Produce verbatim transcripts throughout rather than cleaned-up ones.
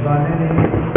والے نے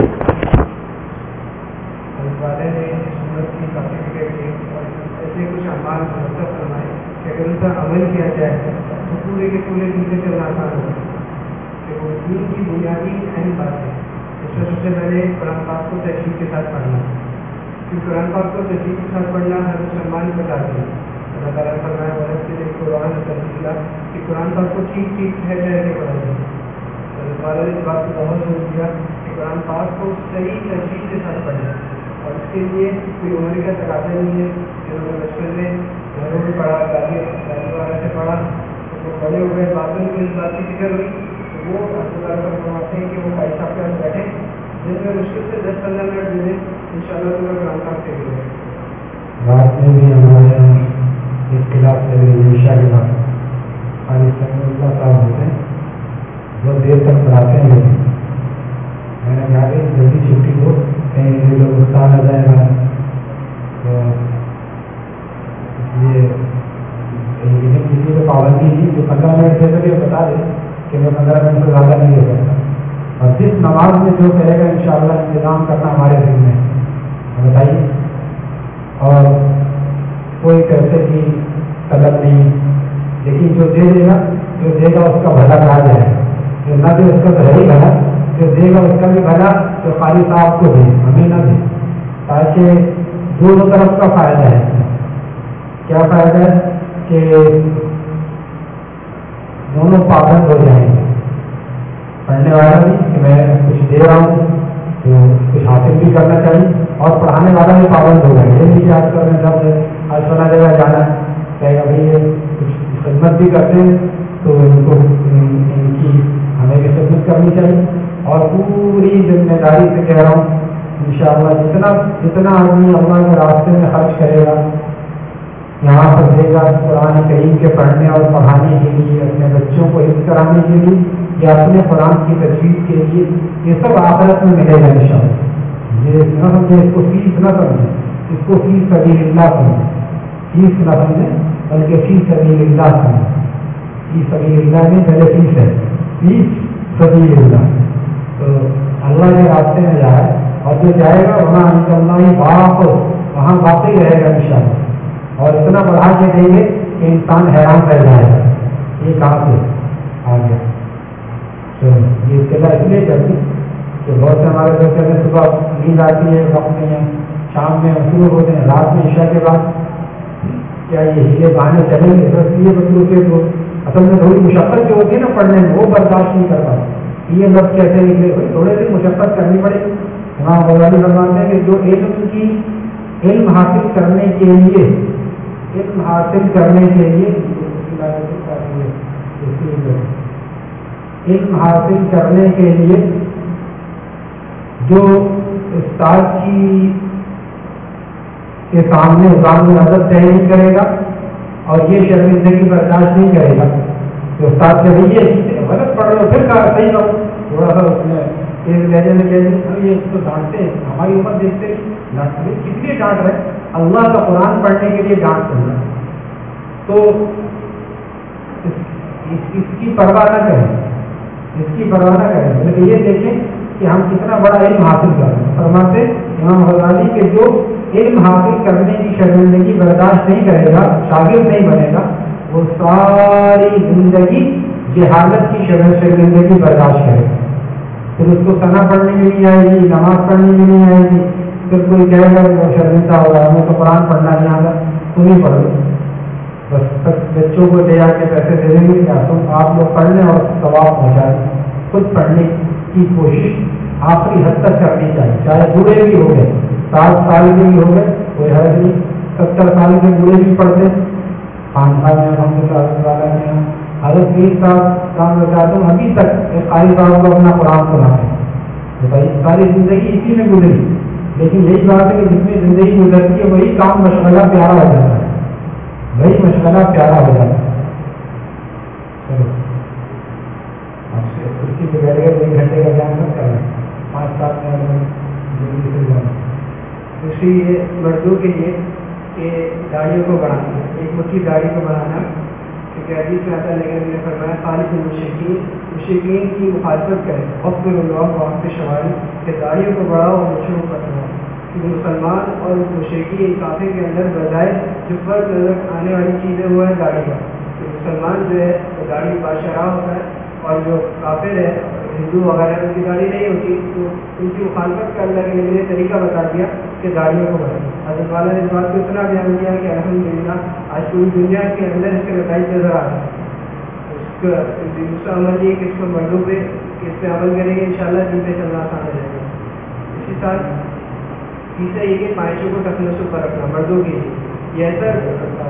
والے نے سورت کی سرٹیفکیٹ دی اور ایسے کچھ اعمال مرتب فرمائے کہ اگر ان پر عمل کیا جائے تو پورے کے پورے دن سے چلنا آسان ہوگا کہ وہ دین کی بنیادی اہم بات ہے. اس میں سب سے پہلے قرآن پاک کو تشریح کے ساتھ پڑھنا, کیونکہ قرآن پاک کو تشریح کے ساتھ پڑھنا ہر مسلمان کو بتاتے ہیں. اللہ تعالیٰ نے فرمایا ورتل القرآن ترتیلا کہ قرآن پاک کو ٹھیک ٹھیک ٹھہر ٹھہر کے پڑھا جائے. اللہ تعالیٰ نے اس بات کو بہت زور دیا کہ قرآن پاک کو صحیح تشریح کے ساتھ پڑھنا, اور اس کے لیے کوئی عمر کا تقاضا نہیں ہے. جنہوں نے بچپن میں گھروں میں پڑھا, دادی دادی وغیرہ سے پڑھا, تو وہ بڑے ہوئے بعد میں کو اس بات کی فکر ہوئی تو وہ اللہ تعالیٰ پر فرماتے ہیں کہ وہ بھائی صاحب کے پاس بیٹھے جن میں مشکل سے دس پندرہ منٹ دے دیں ان شاء اللہ تمہیں قرآن پاک سے گرے. رات میں بھی ہمارے یہاں ایک کلاس سے عشاء کے بعد خالد سمی اللہ صاحب ہوتے ہیں, بہت دیر تک پڑھاتے ہیں. لیکن میں نے کہا کہ جلدی چھٹی ہو, کہیں یہ لوگ نقصان آ جائے گا, تو اس لیے لیکن کسی کو پابندی نہیں جو پندرہ منٹ سے کبھی بتا دیں کہ میں پندرہ منٹ سے زیادہ نہیں ہو سکتا, اور جس نماز میں جو کہے گا انشاءاللہ انتظام کرنا ہمارے ذمہ ہے. بتائیے, اور کوئی پیسے کی طلب نہیں, لیکن جو دے دے گا جو دے گا اس کا بھلا کہا جائے, جو نہ دے اس کا تو ہے ہی بھلا, جو دے گا اس کا بھی بھلا, تو خالی صاحب کو دے ہمیں نہ دے, تاکہ دونوں طرف کا فائدہ ہے. کیا فائدہ ہے کہ دونوں پابند ہو جائیں گے, پڑھنے والا بھی کہ میں کچھ دے رہا ہوں تو کچھ حاصل بھی کرنا چاہیے, اور پڑھانے والا بھی پابند ہوگا. یہ نہیں کہ آج کل میں جب آج سنا جگہ جانا کہے گا بھائی یہ کچھ خدمت بھی کرتے ہیں تو ان کو ان کی ہمیں بھی خدمت کرنی چاہیے. اور پوری ذمہ داری سے کہہ رہا ہوں انشاءاللہ جتنا جتنا آدمی اللہ کے راستے میں خرچ کرے گا, یہاں پر دے گا قرآن کریم کے پڑھنے اور پڑھانے کے لیے, اپنے بچوں کو حفظ کرانے کے لیے یا اپنے قرآن کی تجوید کے لیے, یہ سب آخرت میں ملے گا انشاءاللہ. یہ نہ سمجھے اس کو فیس نہ سمجھیں, اس کو فی سبیل اللہ سمجھیں, فیس نہ سمجھیں بلکہ فی سبیل اللہ سمجھیں. فی سبیل اللہ میں پہلے فیس ہے, فیس سبیل اللہ, تو اللہ کے راستے میں جائے, اور جو جائے گا وہاں اللہ ہی باپ وہاں باقی رہے گا انشاءاللہ. اور اتنا بڑھا کے دیں گے کہ انسان حیران رہ جائے گا یہ کہاں سے آ گیا. تو یہ اطلاع اس لیے کرتی کہ بہت سے ہمارے دوست کہتے ہیں صبح نیند آتی ہے, وقت نہیں ہے, شام میں شروع ہوتے ہیں, رات میں عشاء کے بعد کیا یہ ہیلے بہانے چلیں گے؟ بس یہ مطلب کہ تو اصل میں تھوڑی مشقت جو ہوتی ہے نا پڑھنے میں وہ برداشت نہیں کر پاتے. یہ لفظ کیسے نکلے, تھوڑے سی مشقت کرنی پڑے. امام غزالی فرماتے ہیں کہ جو علم کی علم حاصل کرنے کے لیے علم حاصل کرنے کے لیے علم حاصل کرنے کے لیے جو استاد کی کے سامنے اذان ادب طے نہیں کرے گا اور یہ شرمندگی برداشت نہیں کرے گا, تو استاد سے یہ غلط پڑھ رہے ہو پھر کہا صحیح کرو, تھوڑا سا اس میں تیز لہجے میں کہہ دیں یہ اس کو ڈانٹتے ہیں, ہماری عمر دیکھتے ڈانٹتے کس لیے ڈانٹ رہے, اللہ کا قرآن پڑھنے کے لیے ڈانٹ کرنا. تو اس, اس, اس کی پرواہ نہ کریں, اس کی پرواہ نہ کریں, بلکہ یہ دیکھیں کہ ہم کتنا بڑا علم حاصل کر رہے ہیں. فرماتے امام غزالی کہ جو علم حاصل کرنے کی شرمندگی برداشت نہیں کرے گا, شاگرد نہیں بنے گا, وہ ساری زندگی جہالت کی شرمندگی برداشت کرے گا. پھر اس کو ثنا پڑھنے میں نہیں آئے گی, نماز پڑھنے میں نہیں آئے گی, پھر کوئی کہے گا وہ شرمندہ ہوگا, ہمیں تو قرآن پڑھنا نہیں آتا, تم ہی پڑھ لو. بس بچوں کو دے جا کے پیسے دے دیں گے کیا تم آپ لوگ پڑھ لیں اور ثواب پہنچائیں. خود پڑھنے کی کوشش آخری حد تک کرنی چاہیے, چاہے بوڑھے بھی ہو گئے, سات سال کے بھی ہو گئے, کوئی حرج نہیں. ستر سال کے بوڑھے بھی پڑھتے, خانقاہ میں الحمد للہ والا میں حضرت پیر صاحب کام بتاتا ہوں ابھی تک ایک قاری صاحب کو اپنا قرآن سناتے ہیں. بھائی ساری زندگی اسی میں گزری, لیکن یہی بات ہے کہ جتنی زندگی گزرتی ہے وہی کام مشغلہ پیارا ہو جاتا ہے, وہی مشغلہ پیارا ہو جاتا ہے. چلو آپ سے کرسی پہ بیٹھ گئے, ایک گھنٹے کا جان مت کرنا, پانچ سات منٹ جلدی سے جانا. دوسری یہ مردوں کے لیے کہ داڑھیوں کو بڑھانا, ایک مٹھی داڑھی کو بڑھانا کیونکہ حدیث میں آتا ہے لیکن نے فرمایا خالف المشرکین، مشرکین کی مخالفت کریں، وقت اللہ وقت شواری کہ داڑھیوں کو بڑھاؤ اور مچھروں کو کٹواؤ، کیونکہ مسلمان اور مشرکی کافر کے اندر بظاہر جو فرق نظر آنے والی چیزیں وہ ہے داڑھی کا، کہ مسلمان جو ہے وہ داڑھی بادشاہ ہوتا ہے اور جو کافر ہے ہندو وغیرہ ان کی داڑھی نہیں ہوتی، تو ان کی مخالفت کا اللہ کے نبی نے طریقہ بتا دیا کہ داڑھیوں کو بڑھائیں۔ حضرت والا نے اس بات کو اتنا بیان کیا کہ الحمدللہ آج پوری دنیا کے اندر اس کے نتائج نظر آ رہے ہیں۔ اس کا دوسرا عمل یہ کہ اس کو مردوں پہ اس پہ عمل کریں گے انشاءاللہ دین پہ چلنا آسان ہو جائے گا۔ اسی ساتھ تیسرا یہ کہ پائچوں کو ٹخنوں سے اوپر رکھنا مردوں کے لیے، یہ ایسا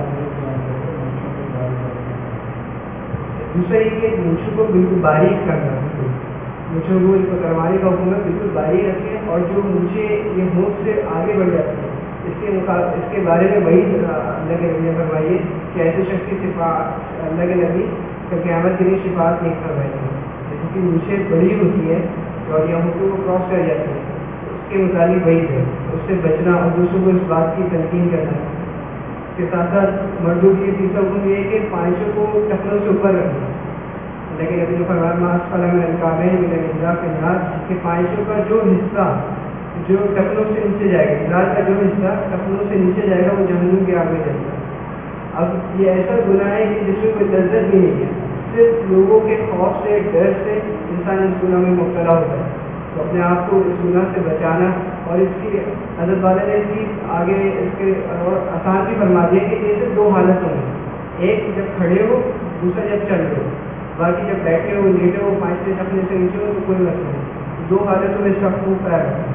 دوسرا یہ کہ مونچھوں کو بالکل باریک کرنا، مونچھوں کو اس کو کروانے کا حکم ہے بالکل باریک رکھیں، اور جو مونچھیں یہ ہونٹ سے آگے بڑھ جاتی ہیں اس کے مقابلے اس کے بارے میں وہی اللہ کے نبی نے فرمائیے کہ ایسے شخص کی صفات اللہ کے نبی کا قیامت کے لیے شفاعت نہیں کروائی ہے، جیسے کہ مونچھیں بڑی ہوتی ہیں اور یہ ہونٹوں کو کراس کر جاتی ہیں، اس کے متعلق وہی ہے اس سے بچنا اور دوسروں کو اس بات کی تلقین کرنا۔ اس کے ساتھ ساتھ مردوں کی تیسرا حکم یہ ہے کہ پانچوں کو ٹخنوں سے اوپر رکھنا، لیکن ابھی جو فرمایا فلم القابین من الحجاب کے ناز کہ پانچوں کا جو حصہ جو ٹخنوں سے نیچے جائے گا، ناز کا جو حصہ ٹخنوں سے نیچے جائے گا وہ جہنم کے آگ میں جائے گا۔ اب یہ ایسا گناہ ہے کہ جس میں کوئی لذت بھی نہیں ہے، صرف لوگوں کے خوف سے ڈر سے انسان اس گناہ میں مبتلا ہوتا ہے، تو اپنے آپ کو اس گناہ سے بچانا، اور اس کی حضرت والا نے اس کی آگے اس کے اور آسان بھی فرما دیا کہ یہ صرف دو حالتوں میں، ایک جب کھڑے ہو، دوسرا جب چل رہے ہو، باقی جب بیٹھے ہو لیٹے ہو پانچ سے ٹخنے سے نیچے ہو تو کوئی مسئلہ نہیں، دو حالتوں میں شخص کو پیر رکھنا۔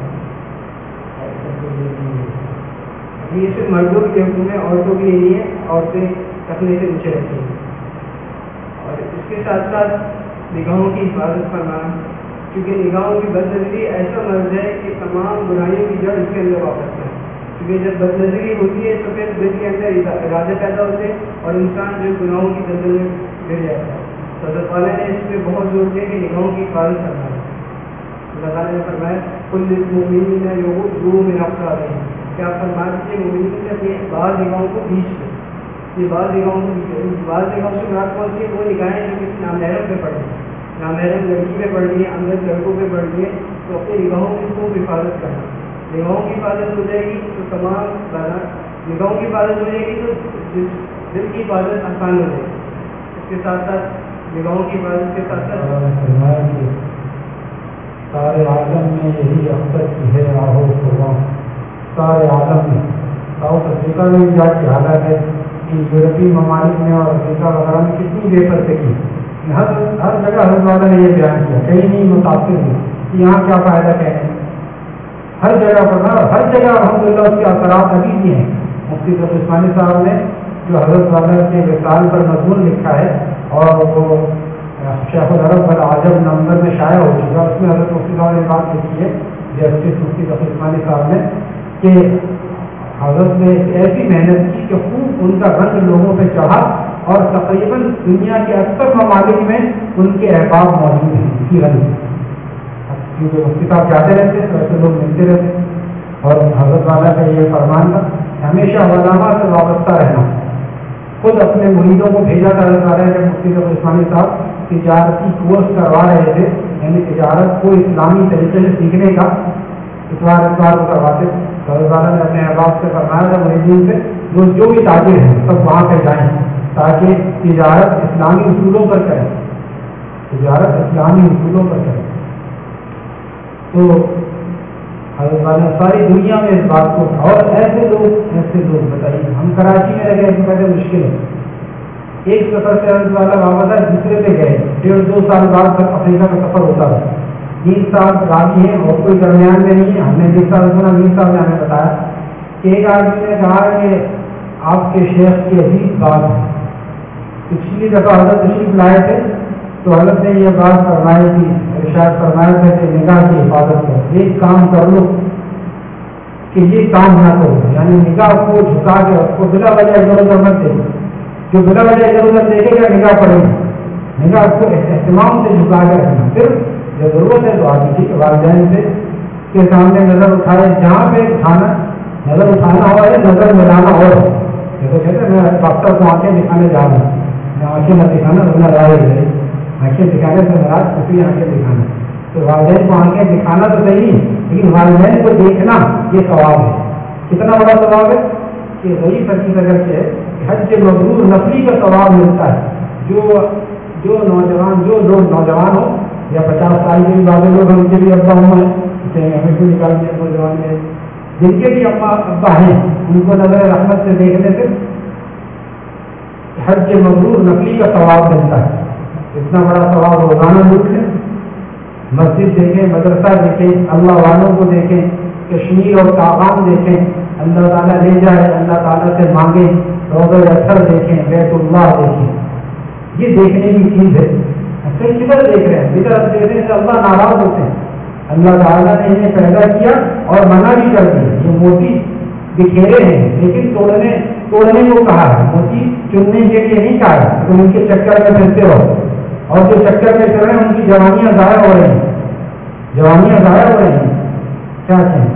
یہ صرف مردوں کے حکم ہے، عورتوں کے لیے نہیں ہے، عورتیں ٹخنے سے نیچے رہتی ہیں۔ اور اس کے ساتھ ساتھ نگاہوں کی حفاظت فرمانا، کیونکہ نگاہوں کی بد نظری ایسا مرض ہے کہ تمام برائیوں کی جڑ اس کے اندر واپس ہے، کیونکہ جب بد نظری ہوتی ہے تو پھر دل کے اندر ارادے پیدا ہوتے ہیں اور انسان جو گناہوں کی دلدل میں گر جاتا ہے۔ حضرت والا نے اس پہ بہت زور دیا کہ نگاہوں کی حفاظت کرنا ہے۔ اللہ تعالیٰ نے فرمایا کل للمؤمنین یغضوا من ابصارہم، کہ آپ فرما دیجیے مومنین سے اپنی بعض نگاہوں کو بیچ لیں، یہ بعض نگاہوں کو بیچ لیں، بعض نگاہوں سے مراد کون سی ہے؟ وہ نگاہیں جو کسی نامحرم پہ پڑ رہی ہیں، نامحرم لڑکی پہ پڑ رہی ہے، اندر لڑکوں پہ پڑ رہی ہے، تو اپنی نگاہوں کی خوب حفاظت کرنا۔ نگاہوں کی حفاظت ہو جائے گی تو تمام نگاہوں کی حفاظت ہو جائے گی تو دل کی حفاظت آسان ہو جائے گی۔ اس کے ساتھ ساتھ نگاہوں کی حفاظت کے ساتھ ساتھ سارے عالم میں یہی اختر کی ہے آہو قربان، سارے عالم میں ساؤتھ افریقہ میں بھی جا کی حالت ہے کہ یورپی ممالک میں اور افریقہ وغیرہ میں کتنی بے پردگی، ہر ہر جگہ ہر والا نے یہ بیان کیا، کہیں نہیں متاثر ہوئی کہ یہاں کیا فائدہ کہنے، ہر جگہ پر نا ہر جگہ الحمدللہ اس کے اثرات ابھی بھی ہیں۔ مفتی تقی عثمانی صاحب نے جو حضرت والا کے وصال پر مضمون لکھا ہے اور وہ شیخ العرب العجب نومبر میں شائع ہو چکا، اس میں حضرت مفتی صاحب نے بات لکھی ہے جسٹس مفتی تقی عثمانی صاحب نے کہ حضرت نے ایسی محنت کی کہ خوب ان کا رنگ لوگوں پہ چڑھا اور تقریباً دنیا کے اکثر ممالک میں ان کے احباب موجود ہیں اسی رنگ سے، کیونکہ مفتی صاحب جاتے رہتے ہیں تو ایسے لوگ ملتے رہتے ہیں۔ اور حضرت والا کا یہ فرمان تھا ہمیشہ علماء سے وابستہ رہنا، خود اپنے مریدوں کو بھیجا تھا حضرت والا جب مفتی تقی عثمانی صاحب تجارتی کورس کروا رہے تھے، یعنی تجارت کو اسلامی طریقے سے سیکھنے کا اتوار اتوار کو کرواتے تھے، حضرت والا نے اپنے احباب سے فرمایا تھا مریدین سے جو جو بھی تاجر ہیں سب وہاں پہ جائیں تاکہ تجارت اسلامی اصولوں پر کریں، تجارت اسلامی اصولوں پر کریں۔ تو حضرت والا ساری دنیا میں اس بات کو، اور ایسے لوگ ایسے لوگ بتائیے ہم کراچی میں رہ گئے تو کہتے مشکل ہے، ایک سفر سے حضرت والا واپس آئے دوسرے پہ گئے، ڈیڑھ دو سال بعد تک افریقہ کا سفر ہوتا تھا، میر صاحب راضی ہیں اور کوئی درمیان میں نہیں ہے، ہم نے میر صاحب سنا، میر صاحب نے ہمیں بتایا کہ ایک آدمی نے کہا کہ آپ کے شیخ کی عجیب بات ہے، پچھلی دفعہ حضرت تشریف لائے تھے تو حضرت نے یہ بات فرمائی تھی، ارشاد فرمایا تھا کہ نگاہ کی حفاظت کرو، ایک کام کر لو کہ یہ کام نہ کرو، یعنی نگاہ کو جھکا کے اس کو بلا وجہ ادھر ادھر مت دیکھو، جو بلا وجہ ادھر ادھر دیکھے گا نگاہ پڑے گی، نگاہ کو اہتمام سے جھکا کے رکھنا، پھر جب ضرورت ہے تو آگے ٹھیک ہے والدین سے کے سامنے نظر اٹھائے، جہاں پہ اٹھانا نظر اٹھانا ہوا ہے نظر ملانا، اور یہ تو کہتے ہیں میں ڈاکٹر کو آنکھیں دکھانے جا رہا ہوں، आंखें मत दिखाना वरना राय है। आंखें दिखाने से नाराज खुशी आंखें दिखाना। तो वालिदैन को आंखें दिखाना तो सही, लेकिन वालिदैन को देखना ये सवाब है। कितना बड़ा सवाब है कि ज़ईफ़ हदीस अगर से हज मबरूर नफली का सवाब मिलता है। जो जो नौजवान जो लोग नौजवान हो या पचास साल के भी वाले लोग हैं, उनके भी अब्बा अम्मा हैं, जैसे हमें को निकाल दिया नौजवान है, जिनके भी अम्मा अब्बा हैं, उनको नजर रहमत से देखने से हज मबरूर नफली का सवाब मिलता है। इतना बड़ा सवाब रोजाना लूट है। मस्जिद देखें, मदरसा देखें, अल्लाह वालों को देखें, कश्मीर और काबान देखें, अल्लाह ताला ले जाए, अल्लाह ताला से मांगे, रोज़ा अथर देखें, बैतुल्लाह देखें, ये देखने की चीज़ है। फिर किधर देख रहे हैं? बिदअत देखने से अल्लाह नाराज होते हैं। अल्लाह ताला ने इन्हें पैदा किया और मना भी कर दिया। ये मोती बिखेरे हैं, लेकिन तोड़ने तोड़ने को कहा है, मोती चुनने के लिए नहीं कहा है। तो उनके चक्कर में फिरते रहो, और जो चक्कर में फिर रहे हैं उनकी जवानियां ज़ाया हो रही हैं, जवानियां ज़ाया हो रही हैं। क्या कहें?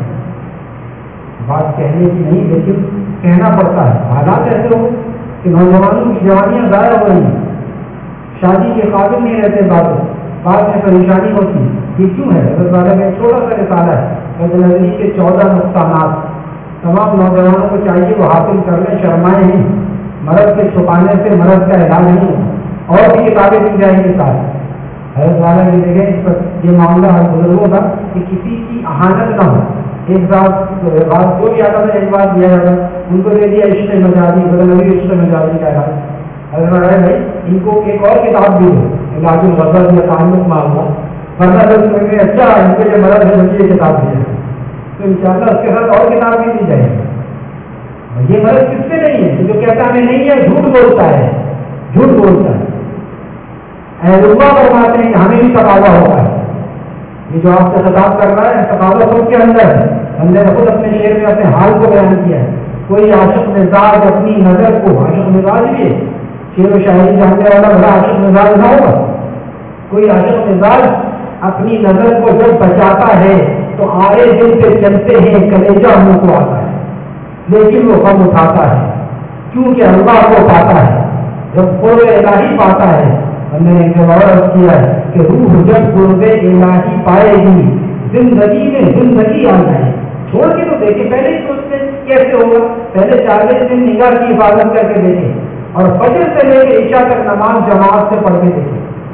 बात कहने की नहीं, लेकिन कहना पड़ता है। हालात ऐसे हो कि नौजवानों की जवानियां ज़ाया हो रही हैं, शादी के काबिल नहीं रहते, बाद बाद में परेशानी होती। ये क्यों है? हज़रत वाला का एक छोटा सा रिसाला है बदनज़री के चौदह नुक़सानात। तमाम नौजवानों को चाहिए वो हासिल कर लें, शर्माए नहीं। मर्द के छुपाने से मर्द का इलाज नहीं होता। और भी किताबें दी जाएंगी साथ। हज़रत वाला की जगह ये मामला हर बुजुर्गों का कि किसी की अहानत ना हो। एक साथ बात जो भी आता था, एक बात दिया जाता, उनको दे दिया इश्क़ मजाजी, बदनज़री इश्क़ मजाजी का इलाज। अगर भाई इनको एक और किताब भी हो, इलाजुल ग़ज़ल या ताल्लुक़ मामला, वरना जब तुम्हें अच्छा इनको जो मदद है मुझे ये किताब दी है, तो इंशाअल्लाह उसके साथ और किताब भी दी जाएगी। ये मदद किससे नहीं है? जो कहता हमें नहीं है झूठ बोलता है, झूठ बोलता है। अहलुल्लाह फरमाते हैं कि हमें भी तकाज़ा होता है। ये जो आपसे खिताब कर रहा है, तकाज़ा सबके अंदर है। बंदे ने खुद अपने शेर में अपने हाल को बयान किया है। कोई आशिक़ मिजाज अपनी नज़र को, आशिक़ मिजाज भी है, शेर व शायरी जानने वाला बड़ा आशिक़ मिजाज ना होगा। कोई आशिक़ मिजाज अपनी नजर को जब बचाता है तो आरे दिल पे चलते हैं, कलेजा मुंह को आता है, लेकिन वो गम उठाता है क्योंकि अल्लाह को पाता है। जब क़ुर्ब इलाही पाता है, हमने एक जवाब किया है कि रूह जब क़ुर्ब इलाही पाएगी जिंदगी में जिंदगी आ जाए। छोड़ के तो देखे, पहले ही सोचते कैसे होगा। पहले चालीस दिन निगाह की हिफाजत करके देखे और फजर से लेकर इशा तक नमाज जमात से पढ़ के देखे।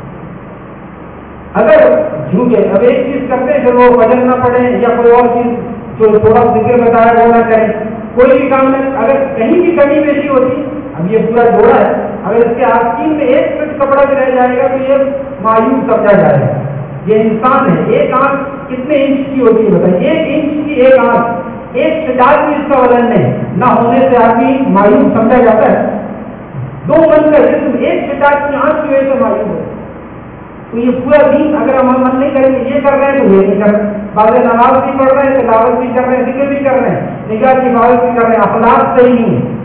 अगर झूठे अब एक चीज करते हैं, फिर वो फजर ना पढ़े या कोई और चीज जो थोड़ा जिक्र बताया वो ना करें, कोई भी काम में अगर कहीं भी कमी बेशी होती, अब ये पूरा जोड़ा है, अगर इसके आस्तीन में एक फिट कपड़ा भी रह जाएगा तो ये मायूस समझा जाएगा। ये इंसान है, एक आंख कितने इंच की होती है बताइए? एक इंच की एक आंख, एक फिटार भी इसका वजन नहीं, ना होने से आदमी मायूस समझा जाता है। दो मन का जिस्म एक फिटार की आंख की वजह से मायूस है। तो ये पूरा दिन अगर हम मन नहीं करेंगे, ये कर रहे हैं तो ये नहीं कर रहे, बाद नमाज भी पढ़ रहे हैं, तिलावत भी कर रहे हैं, जिक्र भी कर रहे हैं, निगाह की हिफाजत भी कर रहे हैं, अखलाक सही नहीं है।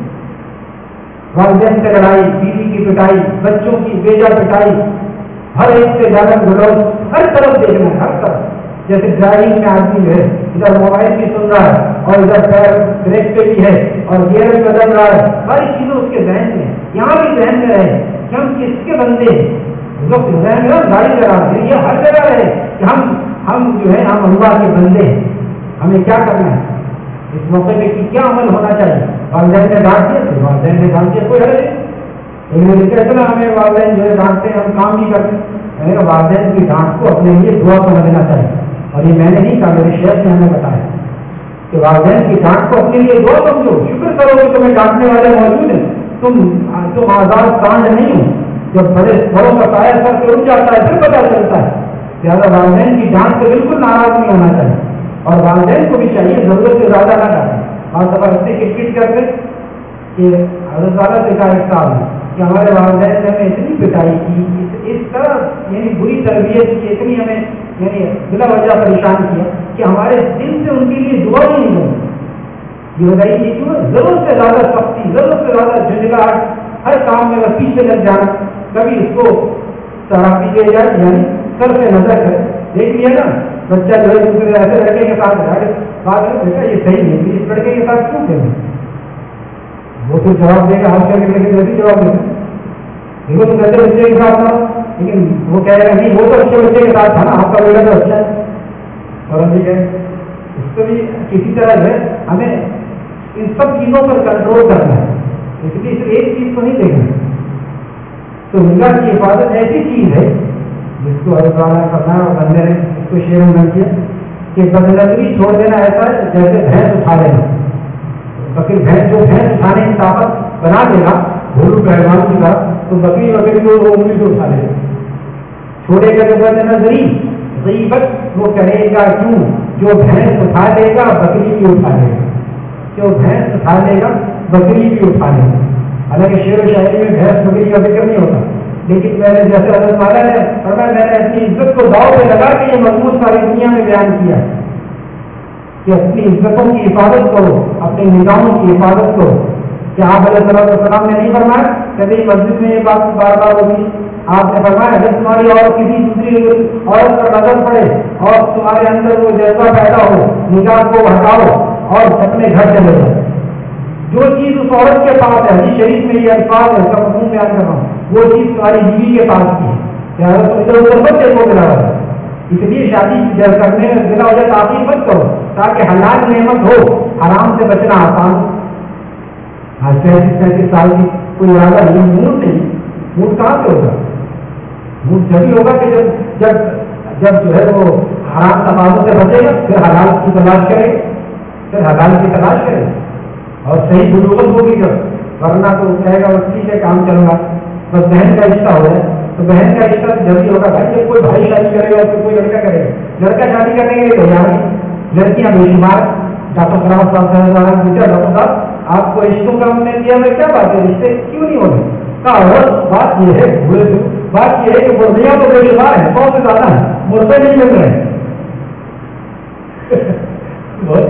वालिदैन से लड़ाई, बीवी की पिटाई, बच्चों की बेजा पिटाई, हर एक से गालन गलौज, हर तरफ देखना है, हर तरफ। जैसे ड्राइविंग में आदमी है, इधर मोबाइल भी सुन रहा है और इधर पैर ब्रेक पे भी है और गियर भी बदल रहा है, सारी चीजें उसके जहन में, यहाँ भी जहन में रहे कि हम किसके बंदे हैं। लोग जहन में गाड़ी चला रहे हैं, ये हर जगह रहे कि हम हम जो है हम अल्लाह के बंदे हैं। हमें क्या करना है इस मौके पे कि क्या अमल होना चाहिए? वालिदैन ने डांट दिया तो वालिदैन ने डांट दिया, कोई हर्ज नहीं। इतना हमें वालिदैन जो है डांटते हैं, हम काम भी करते हैं। मैंने वालिदैन की डांट को अपने लिए दुआ समझना चाहिए, और ये मैंने नहीं कहा, मेरे शेख ने हमें बताया कि वालिदैन की डांट को अपने लिए दुआ समझो, शुक्र करो कि तुम्हें डांटने वाले मौजूद हैं, तुम तुम आजाद सांड नहीं हो। जब बड़े बड़ों का साया सर से उठ जाता है फिर पता चलता है। ज्यादा वालिदैन की डांट से बिल्कुल नाराज नहीं होना चाहिए, और वालिदैन को भी चाहिए जरूरत से ज्यादा ना डांटे। बात सफा इतने किटकिट करते कि हज़रत वाला से कहा एक साल कि हमारे वालिदैन ने हमें इतनी पिटाई की, इस, इस तरह यानी बुरी तरबियत की, इतनी हमें यानी बिला वजह परेशान किया कि हमारे दिल से उनके लिए दुआ ही नहीं बनी। ये बताइए क्यों? जरूरत से ज्यादा सख्ती, जरूरत से ज्यादा झंझलाहट, हर काम में बस पीछे लग जाना। कभी इसको तरापी दे जाए, यानी सर से नजर करे, देख लिया ना बच्चा जो है दूसरे ऐसे लड़के के साथ बात है, बेटा ये सही नहीं, इस लड़के के साथ क्यों करें? वो तो जवाब देगा, हाथ करके लड़के जल्दी जवाब देगा, देखो तुम गंदे बच्चे के साथ था, लेकिन वो कह रहे नहीं वो तो अच्छे बच्चे के साथ था ना, आपका बेटा तो अच्छा है। और हम कहे उसको भी किसी तरह है हमें इन सब चीज़ों पर कंट्रोल करना है, इसलिए सिर्फ एक चीज़ को नहीं देखना है। तो निगाह की हिफाजत ऐसी चीज़ है जिसको अल्लाह करना है, और बंदे ने इसको शेर में किया कि बदनजरी छोड़ देना ऐसा है जैसे भैंस उठा लेना। बकरी भैंस जो भैंस उठाने की ताकत बना देगा भोलू पहलवान की तरह, तो बकरी बकरी को वो उंगली से उठा लेगा। छोड़ेगा जो बदनजरी गीबत वो करेगा क्यों, जो भैंस उठा लेगा बकरी भी उठा लेगा, जो भैंस उठा लेगा बकरी भी उठा लेगा। हालांकि शेर व शायरी में भैंस बकरी का जिक्र नहीं होता, लेकिन मैंने जैसे हज़रत वाला ने फरमाया मैंने अपनी इज्जत को दाव पे लगा के ये मजमून सारी दुनिया में बयान किया कि अपनी इज्जतों की हिफाजत करो, अपनी निगाहों की हिफाजत करो। कि आप अलैहिस्सलाम ने नहीं फरमाया, कभी मस्जिद में ये बात बार बार होगी, आपने फरमाया जब तुम्हारी और किसी दूसरी औरत पर नजर पड़े और तुम्हारे अंदर वो जज्बा पैदा हो, निगाह को हटाओ और अपने घर चले जाओ। जो चीज़ उस औरत के पास है, हदीस शरीफ में ये अल्फाज है, उसका मफ़हूम बयान कर रहा हूँ, वो चीज़ तुम्हारी बीवी के पास की है, यार तुम इधर उधर मत देखो बिना वजह। इसलिए शादी जब करने में बिना वजह ताक़ीद मत करो, ताकि हलाल नेमत हो, हराम से बचना आसान हो। आज पैंतीस पैंतीस साल की कोई इरादा नहीं, मूड नहीं, मूड कहाँ से होगा? मूड जब होगा कि जब जब जब जो है वो हराम तकाज़ों से बचेगा, फिर हलाल की तलाश करेगा, फिर हलाल की तलाश करेगा और सही बुलूगत होगी जब, वरना तो कहेगा बस ठीक है काम चल रहा, बस बहन का रिश्ता हो जाए तो बहन का रिश्ता तो जल्दी होगा भाई। जब कोई भाई शादी करेगा तो कोई लड़का करेगा, लड़का शादी करने के लिए तैयार नहीं, लड़कियां बेशुमार। डॉक्टर सलाम साहब पूछा डॉक्टर साहब आपको रिश्तों का हमने दिया है, क्या बात है रिश्ते क्यों नहीं हो रहे? कहा बात यह है बुरे से बात यह है कि मुर्दियां तो बेशुमार है, सौ से ज्यादा है, मुर्दे नहीं मिल रहे। बहुत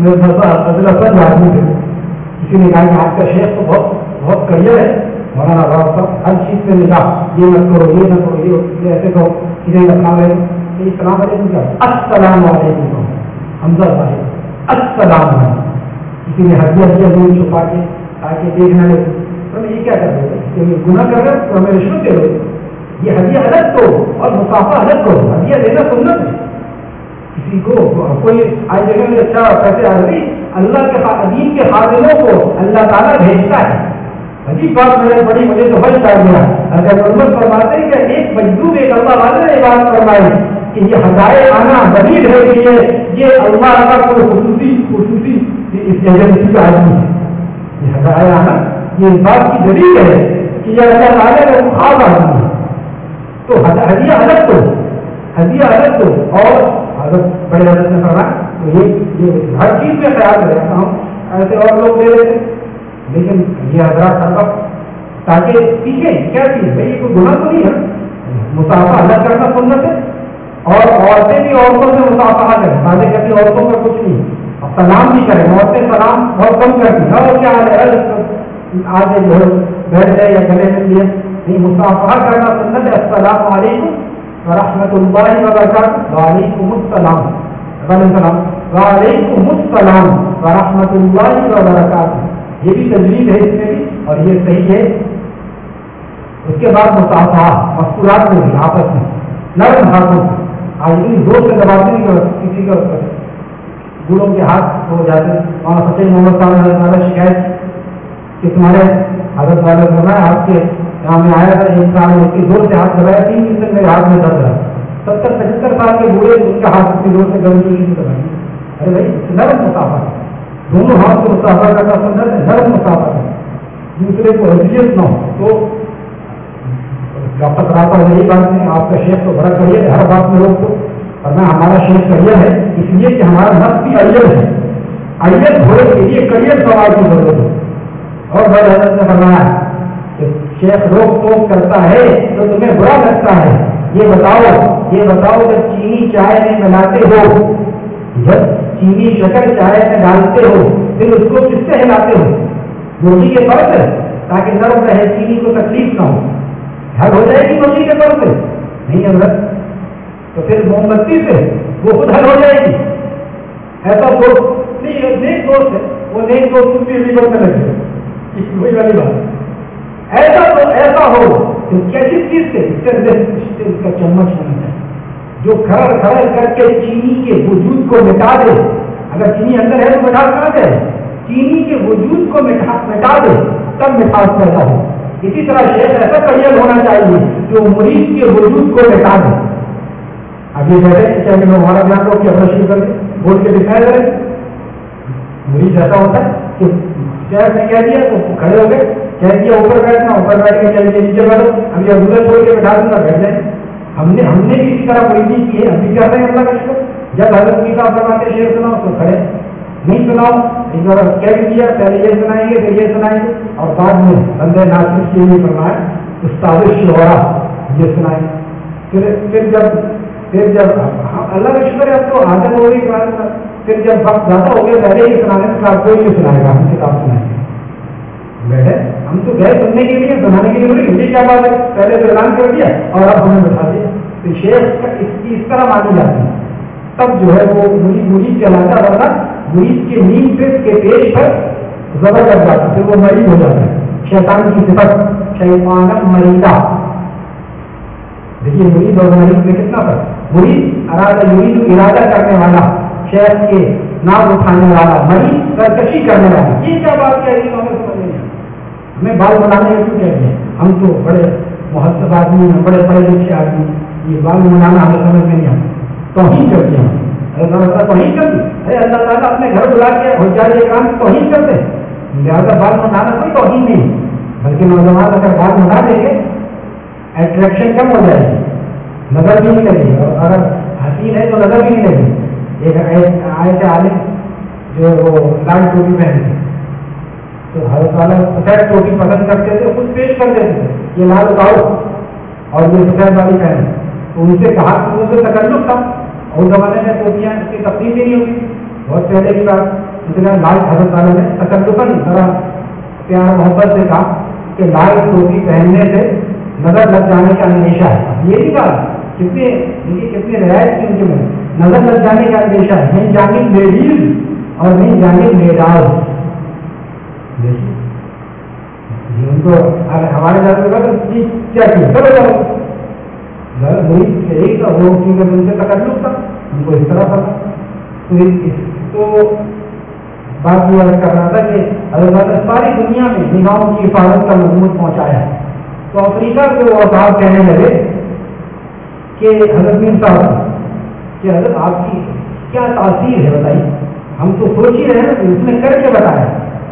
ही आदमी थे, किसी ने कहा कि आपका शेख तो बहुत बहुत करियर है मौलाना राव साहब, हर चीज़ पे निकाह, ये मत करो ये मत करो ये ये ऐसे करो, किसी ने अस्सलाम वालेकुम अस्सलाम वालेकुम क्या अस्सलाम वालेकुम कहो, हमजा साहिब अस्सलाम वालेकुम। किसी ने हदिया दिया दूर छुपा के ताकि देखना ले, तो ये क्या कर रहे हो, ये गुनाह कर रहे हो तो हमें रिश्वत दे दो, ये हदिया अलग करो और मुसाफा अलग करो। हदिया देना सुन्नत है, किसी को कोई आज जगह में अच्छा पैसे आ रही, अल्लाह के दीन के खादिमों को अल्लाह ताला भेजता है। अजीब बात मैंने बड़ी, मुझे तो हज कर गया। अगर मोहम्मद फरमाते हैं कि एक मजदूर एक अल्लाह वाले ने बात फरमाई कि ये हदायत आना दलील है कि ये ये अल्लाह का कोई खुसूसी खुसूसी इस एजेंसी का आदमी है, ये हदायत आना ये इस बात की दलील है कि ये अल्लाह ताला का खास आदमी है। तो हदिया अलग तो हदिया अलग तो और अगर बड़े हजरत ने फरमाया तो ये ये हर चीज़ में ख्याल रहे। हम ऐसे और लोग ले लेते, लेकिन ये हजरात सबक ताकि सीखें क्या चीज़ भाई, ये कोई गुनाह तो नहीं है। मुसाफा अलग करना सुन्नत है, और औरतें भी औरतों से मुसाफा करें, शादी करती औरतों का कुछ नहीं, और सलाम भी करें। औरतें सलाम बहुत कम करती हैं, और क्या हाल है आज जो बैठ जाए या गले में लिए नहीं, मुसाफा करना सुन्नत है। अस्सलामु अलैकुम व रहमतुल्लाहि व बरकातुहू, वालेकुमुस्सलाम वालेकुम वालेकुमुस्सलाम व रहमतुल्लाहि व बरकातुहू, ये भी तजवीज़ है इसमें भी और ये सही है। उसके बाद मुसाफा मस्कुरात में भी आपस में नरम हाथों से, आज इतनी जोर से दबाते नहीं किसी का गुड़ों के हाथ हो जाते। वहाँ फतेह मोहम्मद साहब वाला शिकायत कि तुम्हारे हजरत वाले फरमाया आपके यहाँ में आया था एक साल में, इतनी जोर से हाथ दबाया तीन दिन तक मेरे हाथ में दर्द रहा। सत्तर पचहत्तर साल के बूढ़े उनके हाथ इतनी जोर से गर्मी नहीं दबाई। अरे भाई नरम मुसाफा है, दोनों हाथ को मुसाफा करना सुन्नत है, नरम मुसाफा है, दूसरे को हजियत न हो। तो डॉक्टर कराता है यही बात नहीं, आपका शेख तो बड़ा करियर है, हर बात में लोग को और मैं हमारा शेख करियर है इसलिए कि हमारा नफ्स भी अय्यल है, अय्यल होने के लिए करियर सवाल की जरूरत है। और बड़े हजरत ने फरमाया कि शेख रोक टोक करता है तो तुम्हें बुरा लगता है, ये बताओ ये बताओ जब चीनी चाय में मिलाते हो, जब चीनी शक्कर चाय में डालते हो फिर उसको किससे हिलाते हो? मुर्गी के पर से, ताकि नरम रहे, चीनी को तकलीफ ना हो। हल हो जाएगी मुर्गी के पर से? नहीं हजरत, तो फिर मोमबत्ती से वो खुद हल हो जाएगी। ऐसा दोस्त नहीं, नेक दोस्त है, वो नेक दोस्त उसकी रिवर में लगे, वही वाली बात। ऐसा तो ऐसा हो तो कैसी चीज से इसके अंदर इसका चम्मच होना चाहिए जो खरड़ खरड़ करके चीनी के वजूद को मिटा दे। अगर चीनी अंदर है तो मिठास कहाँ से है? चीनी के वजूद को मिठा मिटा दे तब मिठास पैदा हो। इसी तरह शेख ऐसा करियर होना चाहिए जो मुरीद के वजूद को मिटा दे। अब ये कह रहे हैं क्या मैं हमारा ध्यान रखो कि अपना शुरू कर दे बोल के दिखाया जाए। मुरीद ऐसा होता है कि शेख ने कह दिया तो खड़े हो गए, कह दिया ऊपर बैठना, ऊपर बैठ के कह दिया नीचे बैठो, अब यह उधर छोड़ के बैठा दूंगा बैठ जाए। हमने हमने भी इसी तरह मुरीदी की है, हम भी करते हैं अल्लाह का शुक्र। जब हजरत की साहब फरमाते शेर सुनाओ तो खड़े, नहीं सुनाओ एक बार कह भी दिया पहले ये सुनाएंगे फिर ये सुनाएंगे और बाद में बंदे नासिर के लिए फरमाया उस्ताद शोहरा ये सुनाएंगे। फिर फिर जब फिर जब अल्लाह का शुक्र है अब तो आदत हो गई, फिर जब वक्त ज्यादा हो गया पहले ही सुनाने के साथ कोई नहीं सुनाएगा, हम किताब सुनाएंगे। बैठे हम तो गए सुनने के लिए, सुनाने के लिए बोले मुझे क्या बात है, पहले तो ऐलान कर दिया और अब हमें बैठा दिया। तो शेख इसकी इस तरह मानी जाती है तब जो है वो मुरीद मुरीद कहलाता, वरना मुरीद के नींद पे के पेश पर जबर कर जाता फिर वो मरीद हो जाता है। शैतान की सिफत शैतान मरीदा। देखिए मुरीद और मरीद में कितना फर्क। मुरीद अरादा मुरीद इरादा करने वाला, शेख के नाम उठाने वाला, मरीद सरकशी करने वाला। ये क्या बात कह रही है हमें समझ नहीं आता। हमें बाल बनाने में क्यों कहते हैं? हम तो बड़े मुहद्दब आदमी हैं, बड़े पढ़े लिखे आदमी, ये बाल बनाना हमें समझ में नहीं आता। तौहीन करते हैं अल्लाह तौहीन करती है। अल्लाह ताला अपने घर बुला के हुज्जाज इकराम तौहीन करते हैं, लिहाजा बाल बनाना कोई तौहीन नहीं, बल्कि नौजवान अगर बाल बना देंगे अट्रैक्शन कम हो जाएगी, नजर भी नहीं लगेगी, और अगर हसीन है तो नजर भी नहीं लगेगी। एक आए थे आलिम जो वो लाल टोपी पहनते तो हर वाला सफेद टोपी पसंद करते थे, खुद पेश कर देते थे ये लाल उतारो और ये सफेद वाली पहने। तो उनसे कहा कि उनसे तकल्लुफ था, और जमाने में टोपियाँ की तकलीफ ही नहीं होगी, बहुत पहले की बात। इसलिए लाल हजरत वाले ने तकल्लुफन जरा प्यार मोहब्बत से कहा कि लाल टोपी पहनने से नजर लग जाने का अंदेशा है। ये भी कहा कितने देखिए कितने रियायत की उनके में नजर लग जाने का अंदेशा है, नहीं जाने लेडीज और नहीं जाने मेडाल। देखिए उनको हमारे जाते का तो क्या किया चलो चलो एक वो उनसे तकल्लुफ था, उनको इस तरह था। तो तो बात ये कर रहा था कि अल्लाह ने सारी दुनिया में निगाहों की हिफाजत का मजमून पहुंचाया। तो अफ्रीका के वो साहब कहने लगे कि हजरत मीर साहब कि हजरत आपकी क्या तासीर है बताइए, हम तो सोच ही रहे हैं कि उसने करके बताया।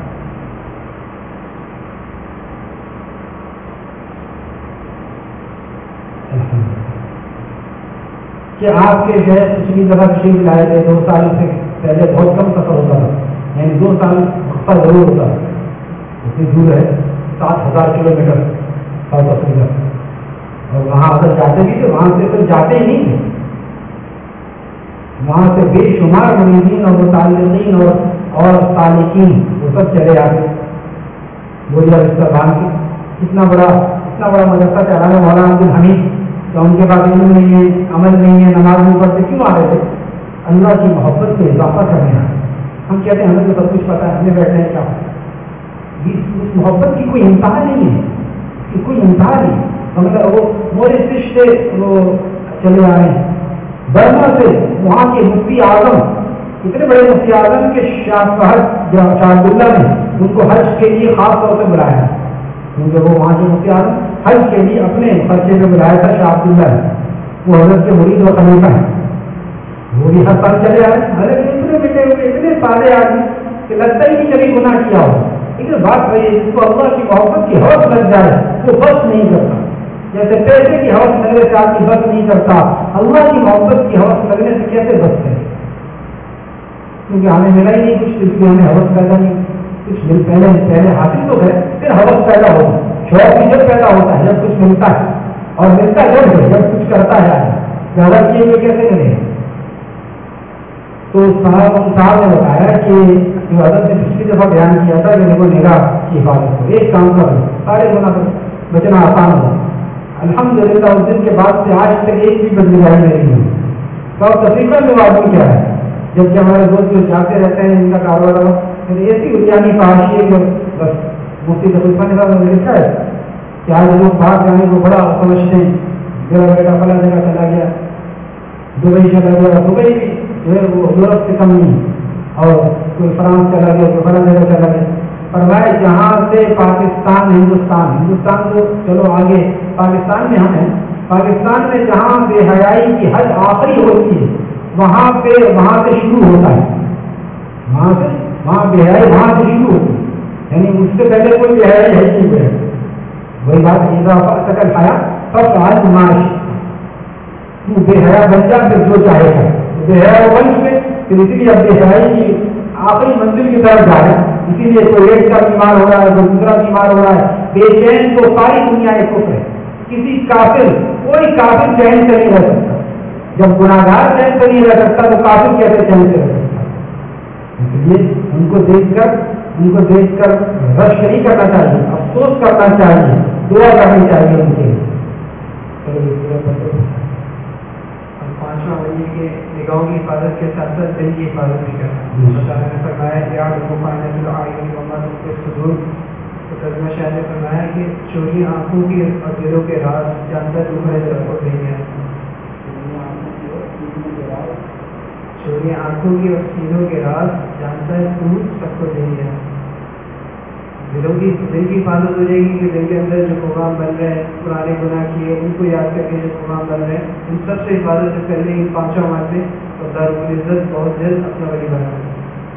कि आपके जो है पिछली दफा तशरीफ लाए थे दो साल से पहले बहुत कम सफर होता था, यानी दो साल वक्फा जरूर होता है, इतनी दूर है सात हजार किलोमीटर साउथ अफ्रीका, और वहाँ अगर जाते भी थे वहाँ से तो जाते ही नहीं थे, वहाँ से बेशुमार मुरीदीन और मुताल्लिकीन और और सालिकीन वो सब चले आते बोलिया रिश्ता बांध के। कितना बड़ा इतना बड़ा मदरसा चलाने मौलाना अब्दुल हमीद, तो उनके पास इल्म नहीं है, अमल नहीं है, नमाज नहीं पढ़ते, क्यों आ रहे थे? अल्लाह की मोहब्बत में इजाफा करने आए। हम कहते हैं हमें तो सब कुछ पता है, हमें बैठने क्या उस मोहब्बत की कोई इंतहा नहीं है, उसकी कोई इंतहा नहीं। मतलब वो मॉरिशस से वो चले आए बर्मा से, वहाँ के मुफ्ती आजम, इतने बड़े मुफ्ती आजम के शाह शाहदुल्ला ने उनको हज के लिए खास तौर से बुलाया, क्योंकि वो वहाँ के मुफ्ती आजम हज के लिए अपने खर्चे में बुलाया था शाह अब्दुल्ला, वो हजरत के मुरीद और खलीफा है, वो भी हर साल चले आए। अरे इतने बेटे हुए इतने सारे आदमी कि लगता ही नहीं कभी गुनाह किया हो, लेकिन बात वही है जिसको अल्लाह की मोहब्बत की हवस लग जाए वो बस नहीं करता। जैसे पैसे की हवस लगने से आदमी बस नहीं करता, अल्लाह की मोहब्बत की हवस लगने से कैसे बस करे? क्योंकि हमें मिला ही नहीं कुछ, इसलिए हमें हवस पैदा नहीं, कुछ मिल पहले पहले हासिल तो है फिर हवस पैदा होगा। शौक भी जब पैदा होता है जब कुछ मिलता है, और मिलता जब है जब कुछ करता है, ज्यादा किए हुए कैसे करें? तो साहब साहब ने बताया कि जो हजरत ने पिछली दफा बयान किया था कि देखो निगाह की हिफाजत हो, एक काम कर लो सारे गुनाह बचना आसान हो। अल्हम्दुलिल्लाह उस दिन के बाद से आज तक एक भी बदनिगाही नहीं हुई। साउथ अफ्रीका में आदमी क्या है, जबकि हमारे दोस्त जो जाते रहते हैं इनका कारोबार हो, ऐसी उद्यानी पहाड़ी है जो बस मुफ्ती तफीफा ने लिखा है کہ آج لوگ باہر جانے کو بڑا سمجھتے ہیں، میرا بیٹا فلاں جگہ چلا گیا، دبئی چلا گیا، دبئی بھی جو ہے وہ یورپ سے کم نہیں، اور کوئی فرانس چلا گیا، کوئی فلاں جگہ چلا گیا۔ فرمائے جہاں سے پاکستان ہندوستان ہندوستان تو چلو آگے، پاکستان میں ہم ہیں، پاکستان میں جہاں بے حیائی کی حد آخری ہوتی ہے وہاں پہ وہاں سے شروع ہوتا ہے، وہاں سے وہاں بے حیائی وہاں سے شروع ہوتی ہے، یعنی اس سے پہلے کوئی بے حیائی ہے نہیں ہے۔ وہی بات اضافہ شکل کھایا سب آج معاش تو بے حیا بن جا، پھر جو چاہے گا بے حیا بن چکے، پھر اسی لیے اب بے حیائی کی آخری منزل کی طرف جا رہے ہیں، اسی لیے کوئی ایک کا بیمار ہو رہا ہے، کوئی دوسرا بیمار ہو رہا ہے، بے چین تو ساری دنیا ایک کفر ہے، کسی کافر کوئی کافر چین سے نہیں رہ سکتا، جب گناہگار چین سے نہیں رہ سکتا تو کافر کیسے چین سے رہ سکتا؟ اس لیے ان کو دیکھ کر ان کو دیکھ کر رشک نہیں کرنا چاہیے، افسوس کرنا چاہیے، دعا کرنی چاہیے ان کے۔ پانچواں ولی کے نگاہوں کی حفاظت کے ساتھ ساتھ دل کی حفاظت بھی کرنا ہے۔ فرمایا کہ آپ کو صدور تو ترجمہ شاہ نے فرمایا کہ چوری آنکھوں کی اور دلوں کے راز جانتا تو ہے سب کو نہیں ہے، چوری آنکھوں کی اور سینوں کے راز جانتا ہے تو سب کو نہیں ہے۔ دلوں کی دل کی حفاظت ہو جائے گی کہ دل کے اندر جو پروگرام بن رہے ہیں، پرانے گناہ کیے ان کو یاد کر کے جو پروگرام بن رہے ہیں، ان سب سے حفاظت کر لیں گے پانچوں ماہ سے، اور دارالعزت بہت جلد اپنا ولی بنا لیں۔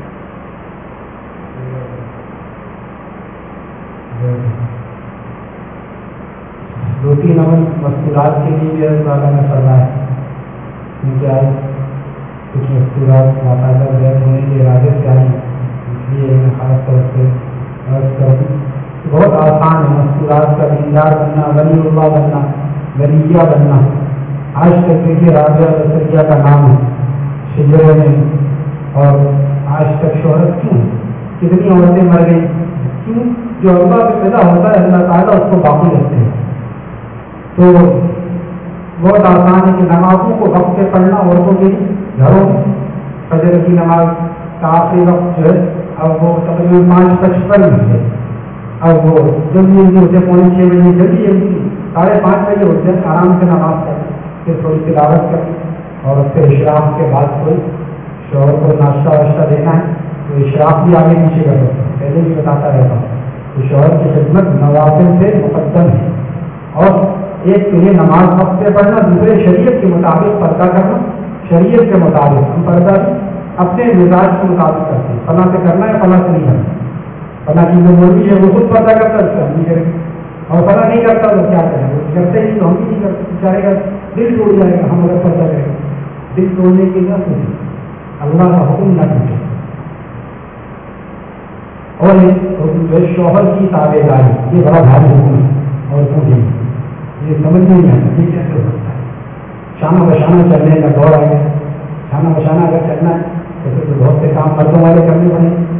دو تین عمل مستورات کے لیے بھی اللہ نے فرمایا، کیونکہ آج کچھ مستورات باقاعدہ بیان ہونے کے ارادے سے آئی، اس لیے میں خاص طور سے عرض کروں بہت آسان ہے مستورات کا دیندار بننا، ولی اللہ بننا، ولیہ بننا۔ آج تک دیکھیے رابعہ بصریہ کا نام ہے شجرے میں، اور آج تک شہرت کیوں؟ کتنی عورتیں مر گئی کیوں؟ جو اللہ سے پیدا ہوتا ہے اللہ تعالیٰ اس کو باقی رکھتے ہیں۔ تو بہت آسان ہے کہ نمازوں کو وقت پہ پڑھنا عورتوں کے گھروں میں، فجر کی نماز کا آخری وقت جو ہے اب وہ تقریباً پانچ پچپن میں ہے، اب وہ جلدی جلدی اٹھے، پونے چھ بجے جلدی جلدی ساڑھے پانچ بجے اٹھ جائے، آرام سے نماز پڑھیں، پھر تھوڑی تلاوت کریں، اور پھر اشراق کے بعد کوئی شوہر کو ناشتہ واشتہ دینا ہے تو اشراق بھی آگے پیچھے کر سکتے ہیں، پہلے بھی بتاتا رہتا ہوں تو شوہر کی خدمت نوافل سے مقدم ہے۔ اور ایک تو یہ نماز وقت پہ پڑھنا، دوسرے شریعت کے مطابق پردہ کرنا، شریعت کے مطابق ہم پردہ اپنے مزاج کے مطابق کرتے ہیں، فلاں سے کرنا ہے فلاں سے نہیں کرنا، فلاں کی جو مرضی ہے وہ خود پردہ کرتا ہے اس کا نہیں کرے گا، اور فلاں نہیں کرتا تو کیا کریں گے، کرتے ہی تو ہم بھی نہیں کرتے، بیچارے کا دل ٹوٹ جائے گا ہم اگر پردہ کریں گے۔ دل توڑنے کی نہ سوچیں، اللہ کا حکم نہ ٹوٹے، اور جو شوہر کی تابع داری یہ بڑا بھاری حکم ہے، اور کیوں نہیں یہ سمجھ نہیں آتا یہ کیسے ہو سکتا ہے۔ شانہ بشانہ چلنے کا دور آ گیا، شانہ بشانہ اگر چلنا ہے تو پھر تو بہت سے کام مردوں والے کرنے پڑیں گے،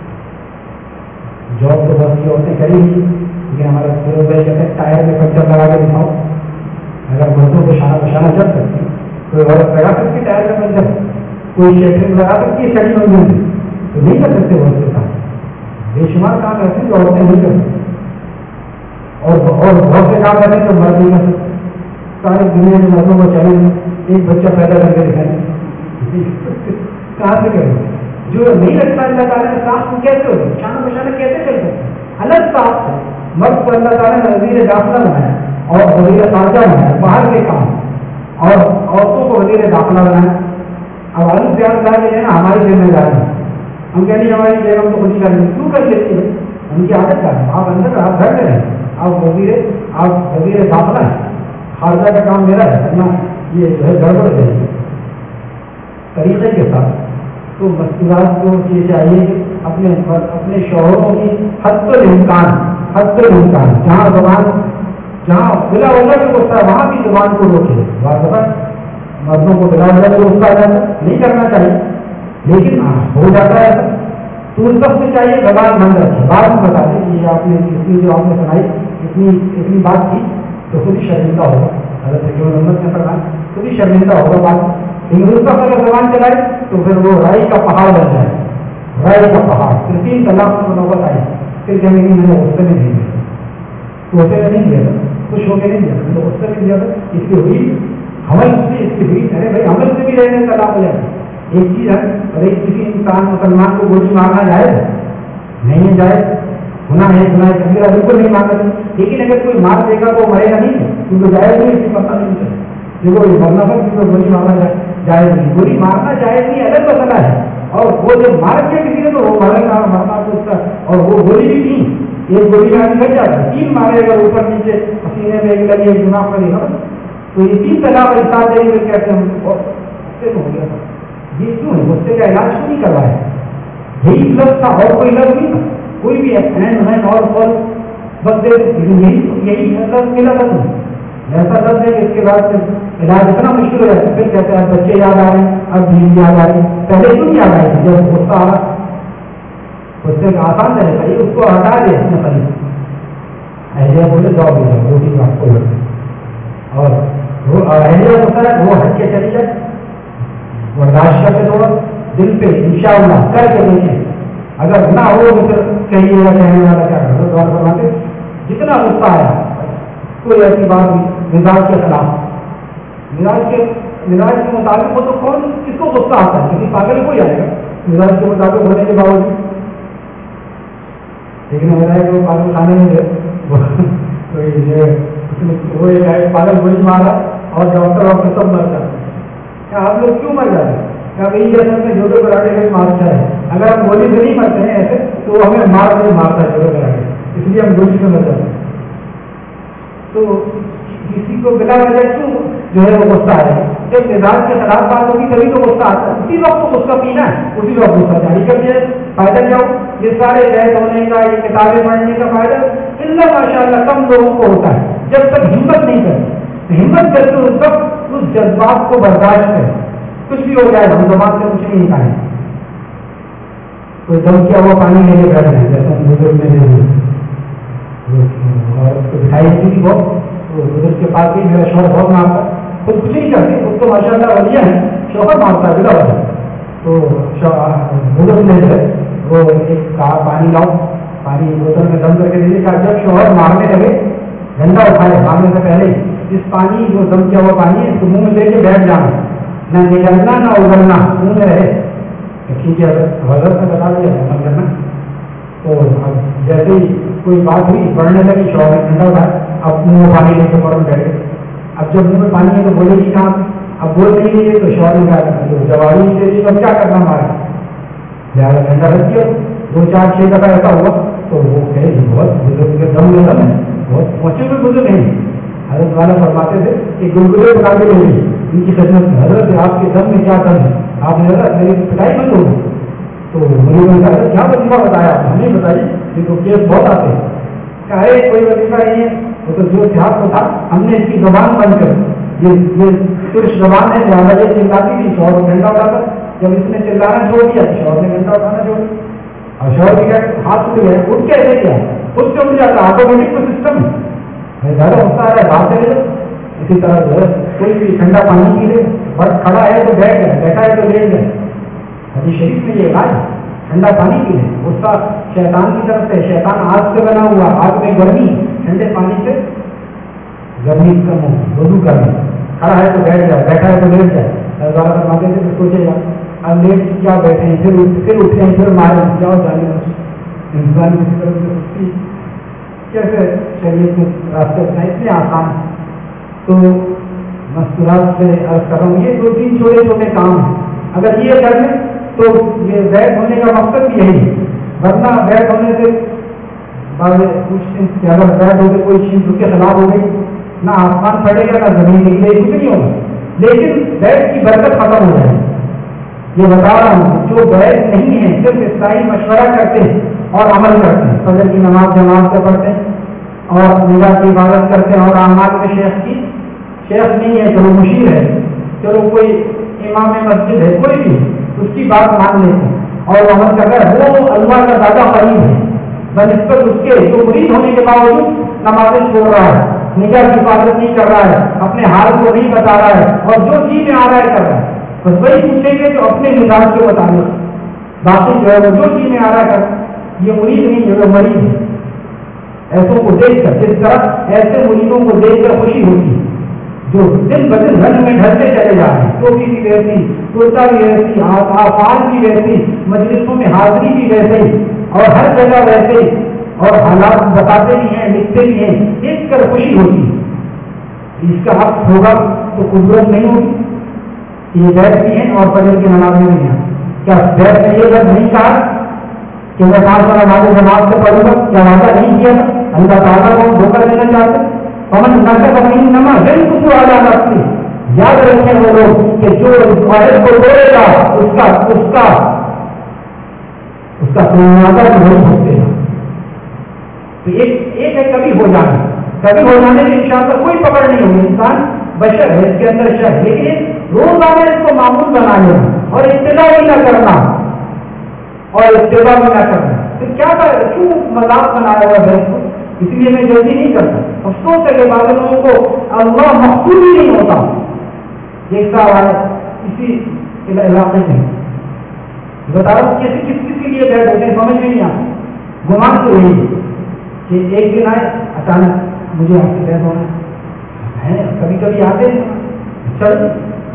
جاب تو بہت سی عورتیں کریں گی، لیکن ہمارا فیروز بھائی کہتے ہیں ٹائر میں پنچر لگا کے دکھاؤ، اگر مردوں کو شانہ بشانہ چل سکتی ہے کوئی عورت لگا سکتی ہے ٹائر میں پنچر، کوئی شیٹرنگ لگا سکتی ہے چڑی منزل میں، تو نہیں کر سکتے بہت سے کام، بے شمار کام ایسے ہیں جو عورتیں نہیں کر سکتی، اور اور بہت سے کام ایسے ہیں جو مرد نہیں کر سکتے۔ سارے دنیا میں مردوں کو چیلنج ایک بچہ پیدا کر کے دکھائیں کہاں سے کریں، جو نہیں رکھتا اللہ تعالیٰ نے صاف کو کیسے ہو شانہ بشانہ کیسے چل سکتے؟ الگ صاف ہے، مرد کو اللہ تعالیٰ نے وزیر داخلہ بنایا اور وزیر خارجہ بنایا باہر کے کام، اور عورتوں کو وزیر داخلہ بنایا۔ اب آلو پیاز لا کے لینا ہماری ذمہ داری ہے، ہم کہہ رہے ہماری بیگم تو خود ہی کر لیں، کیوں کر لیتی ہے؟ ان کی عادت کا ہے، آپ اندر آپ گھر میں رہیں، آپ وزیر آپ وزیر داخلہ ہیں، خارجہ کا کام میرا ہے کرنا، یہ جو ہے گڑبڑ ہے طریقے کے ساتھ۔ تو مستورات کو یہ چاہیے کہ اپنے اپنے شوہروں کی حد الامکان حد الامکان جہاں زبان جہاں بلا وجہ سے غصہ ہے وہاں بھی زبان کو روکے، واقعہ مردوں کو بلا وجہ سے غصہ آ جاتا ہے نہیں کرنا چاہیے، لیکن ہو جاتا ہے تو اس وقت چاہیے زبان بند رکھے، بعد میں بتا دیں کہ آپ نے اتنی جو آپ نے سنائی اتنی اتنی بات کی تو خود ہی شرمندہ ہوگا، حضرت جو محمد نے فرمایا خود ہی شرمندہ ہوگا بات، لیکن اس وقت اگر زبان چلائے تو پھر وہ رائی کا پہاڑ بن جائے، رائی کا پہاڑ، پھر تین طلاق میں نوبت آئی، پھر کہیں گے میں نے غصے میں نہیں، तोहफे में नहीं दिया था, खुश होकर नहीं दिया था, तो उससे भी दिया था, इसकी हुई हमल से इसकी हुई। अरे भाई हमल से भी रहने का लाभ हो जाए, एक चीज़ है। और एक किसी इंसान मुसलमान को गोली मारना जाए नहीं है, जाए गुनाह है, गुनाह है, कबीरा, बिल्कुल नहीं मारना चाहिए। लेकिन अगर कोई मार देगा तो मरेगा नहीं, क्योंकि जाए नहीं, इसकी पता नहीं चले। देखो ये मरना पर क्योंकि गोली मारना जाए जाए नहीं, गोली मारना जाए नहीं अलग मसला है। और वो जब मार के किसी ने तो वो मरेगा, मरना तो उसका। और वो गोली भी नहीं, एक गोली में आदमी लग जाता है, तीन मारे अगर ऊपर नीचे पसीने में एक लगी, एक गुनाह पर है, तो ये तीन तलाक इंसान देंगे कहते हैं गुस्से में हो गया था। ये क्यों है? गुस्से का इलाज क्यों नहीं करवाया? यही लफ्ज था और कोई लफ्ज नहीं था, कोई भी एंड है और फॉल बस यही यही लफ्ज मिला था। ऐसा लफ्ज है कि इसके बाद इलाज इतना मुश्किल हो जाता है। फिर कहते हैं बच्चे याद आ रहे हैं, अब बीवी याद आ रही है, पहले क्यों याद आई थी? जब गुस्सा आ रहा, गुस्से का आसान तरीका ये, उसको हटा दे अपने शरीर। अहलिया बोले जाओ भी जाओ, रोटी आपको लगे। और वो अहलिया होता है वो हट के चली जाए, बर्दाश्त करके थोड़ा दिल पे इंशाअल्लाह करके देखें। अगर ना हो तो फिर कहिएगा कहने वाला क्या कर द्वार करवाते। जितना गुस्सा आया कोई ऐसी बात हुई मिजाज के खिलाफ, मिजाज के मिजाज के मुताबिक हो तो कौन किसको गुस्सा आता है? किसी पागल को ही आएगा मिजाज के मुताबिक होने के बावजूद। लेकिन हो रहा है कि वो पागल खाने में तो ये वो एक पागल गोली मारा और डॉक्टर वॉक्टर सब मर जाते। क्या आप लोग क्यों मर जाते? क्या भाई ये असल में जोड़ो कराटे में मारता है? अगर हम गोली से नहीं मरते हैं ऐसे तो हमें मार नहीं मारता है जोड़ो कराटे, इसलिए हम गोली से मर जाते हैं। तो किसी को बिना वजह क्यों जो है वो गुस्सा है? जब मिजाज के खिलाफ बात होगी तभी तो गुस्सा आता है। उसी वक्त तो गुस्सा पीना है, उसी वक्त गुस्सा जारी कर दिया। फायदा क्या हो? ये सारे बैठ होने का, ये किताबें पढ़ने का फायदा इल्ला माशाअल्लाह कम लोगों को होता है। जब तक हिम्मत नहीं करते, हिम्मत करके उस वक्त उस जज्बात को बर्दाश्त करें। कुछ भी हो जाए हम जबान से कुछ नहीं खाएं। कोई दम किया हुआ पानी लेके बैठ रहे हैं, जैसे हम बुजुर्ग में ले और दिखाई थी बहुत, तो बुजुर्ग के पास भी मेरा शौहर बहुत मारता, खुद कुछ नहीं करते, खुद तो माशाअल्लाह वलिया है, शौहर मारता है बिला वजह। तो बुजुर्ग ने जो वो एक कहा पानी लाओ, पानी बोतल में दम करके दीजिए। कहा जब शौहर मारने लगे डंडा उठाए मारने से पहले, इस पानी जो दम किया हुआ पानी है इसको मुँह में लेके बैठ जाना, ना निकलना ना उगलना, मुँह में रहे। ठीक है, हजरत ने बता दिया अमल करना। तो अब जैसे ही कोई बात हुई बढ़ने लगी, शौहर ने ठंडा उठाया, अब मुँह में पानी लेके फौरन बैठे। अब जब मुँह में पानी है तो बोलेगी कहाँ? अब बोल नहीं रही है तो शौहर ने कहा जवाब नहीं दे रही, अब क्या करना हमारा? लिहाजा ठंडा रख दिया। दो चार छः दफा ऐसा हुआ तो वो कहे बहुत बुजुर्ग के दम में दम है, बहुत पहुँचे हुए बुजुर्ग नहीं। हजरत वाला फरमाते थे कि गुलगुले बना के ले ली इनकी खिदमत में, हजरत आपके दम में क्या दम है? आपने हजरत मेरी पिटाई बंद होगी। तो मुझे ने कहा क्या वजीफा बताया आपने? हमें बताइए, ये तो केस बहुत आते हैं। कहे कोई वजीफा नहीं है, वो तो जो इतिहास को था हमने इसकी जबान बंद कर, ये ये तुर्श जबान है, लिहाजा ये चिल्लाती थी, शौहर को डंडा उठाता। जब इसने चिल्लाना छोड़ दिया तो शौहर ने डंडा उठाना छोड़ दिया। और शौहर की क्या हाथ उठ गया, उठ कैसे किया? खुद से उठ जाता, ऑटोमेटिक को सिस्टम है, ज़्यादा होता है बात ले लो। इसी तरह जो है कोई भी ठंडा पानी पी ले, बट खड़ा है तो बैठ गया, बैठा है तो लेट गया। हदीस शरीफ में ये इलाज, ठंडा पानी पी ले। गुस्सा शैतान की तरफ से, शैतान आग से बना हुआ, आग में गर्मी, ठंडे पानी से गर्मी कम हो, वजू करना। खड़ा है तो बैठ जाए, बैठा है तो लेट जाए। ज़्यादा फरमाते थे तो सोचेगा अब लेट क्या बैठे हैं, फिर फिर उठे हैं, फिर मारे जाओ जाने इंसान किसी तरह से उसकी कैसे शरीर के रास्ते अपना इतने आसान। तो मस्तूरात से अर्ज कर रहा हूँ, ये दो तीन छोटे छोटे काम हैं, अगर ये कर लें तो ये बैठ होने का मकसद भी यही है। वरना बैठ होने से बाद पूछते हैं कि अगर बैठ हो गई कोई चीज़ उसके खिलाफ हो गई, ना आसमान फटेगा ना जमीन निकलेगी, कुछ नहीं होगा, लेकिन बैठ की बरकत खत्म हो जाएगी। ये बता रहा हूँ जो बैठ नहीं है, सिर्फ इस्लाही मशवरा करते हैं और अमल करते हैं, फजर की नमाज जमात से पढ़ते हैं और निगाह की इबादत करते हैं और आमाल में शेख की शेख नहीं है, चलो मुशीर है, चलो कोई इमाम मस्जिद है, कोई भी उसकी बात मान लेते हैं और अमल कर रहा है, वो अल्लाह का ज़्यादा करीब है बनिस्बत उसके जो मुरीद होने के बावजूद नमाज़ें छोड़ रहा है, निगाह की इबादत नहीं कर रहा है, अपने हाल को नहीं बता रहा है और जो जी में आ रहा है कर रहा है। बस वही पूछेंगे जो अपने मिजाज के मुताबिक, बाकी जो है वो जो जी में आ रहा है कर। ये मुरीद नहीं है, वो मरीज है। ایسوں کو دیکھ کر، جس طرح ایسے مریدوں کو دیکھ کر خوشی ہوتی ہے جو دن بدن رنگ میں ڈھلتے چلے جا رہے ہیں، ٹوپی بھی ویسی، کرتا بھی ویسی، آفان بھی ویسی، مجلسوں میں حاضری بھی ویسے ہی، اور ہر جگہ ویسے ہی، اور حالات بتاتے بھی ہیں، لکھتے بھی ہیں، دیکھ کر خوشی ہوتی ہے۔ اس کا حق ہوگا تو قدرت نہیں ہوگی، یہ بیت بھی ہیں اور فجر کی نماز میں بھی ہیں۔ کیا بیت نے یہ لفظ نہیں کہا کہ میں پانچ سال نماز جماعت سے پڑھوں گا؟ کیا وعدہ نہیں کیا تھا؟ اللہ تعالیٰ کو دھوکہ دینا چاہتے؟ پمن نقد اپنی نما ہے کچھ والا نقصی، یاد رکھیں وہ لوگ کہ جو عہد کو توڑے گا اس کا اس کا اس کا سنوادہ نہیں ہوتے ہیں۔ تو ایک ایک ہے کبھی ہو جانا، کبھی ہو جانے میں انشاءاللہ کوئی پکڑ نہیں ہوگی، انسان بشر ہے، اس کے اندر شر، لیکن روزانہ اس کو معمول بنا لینا اور ابتدا بھی نہ کرنا اور ابتدا بھی نہ کرنا، تو کیا کر کیوں مذاق بنایا ہوا ہے؟ اس لیے میں جلدی نہیں کرتا۔ افسوس ہے کہ بعض لوگوں کو اللہ مقصود ہی نہیں ہوتا۔ ایک سال آئے اسی علاقے میں بتا رہا ہوں کیسے کس کس کے لیے بیٹھ ہوتے ہیں، سمجھ میں نہیں آتا۔ گمان تو یہی کہ ایک دن آئے اچانک مجھے آپ سے بیٹھ ہونا ہے، کبھی کبھی آتے ہیں چل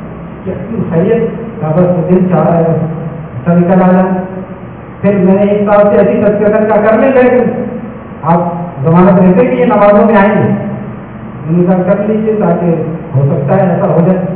خیریت بس دن چاہ رہا ہے اچھا نکل آ جائے۔ پھر میں نے ایک سال سے ایسی تذکرہ کا کرنے گئے، آپ ضمانت رہتے کہ یہ نمازوں میں آئیں گے، میں نے کہا کر لیجیے تاکہ ہو سکتا ہے ایسا ہو جائے۔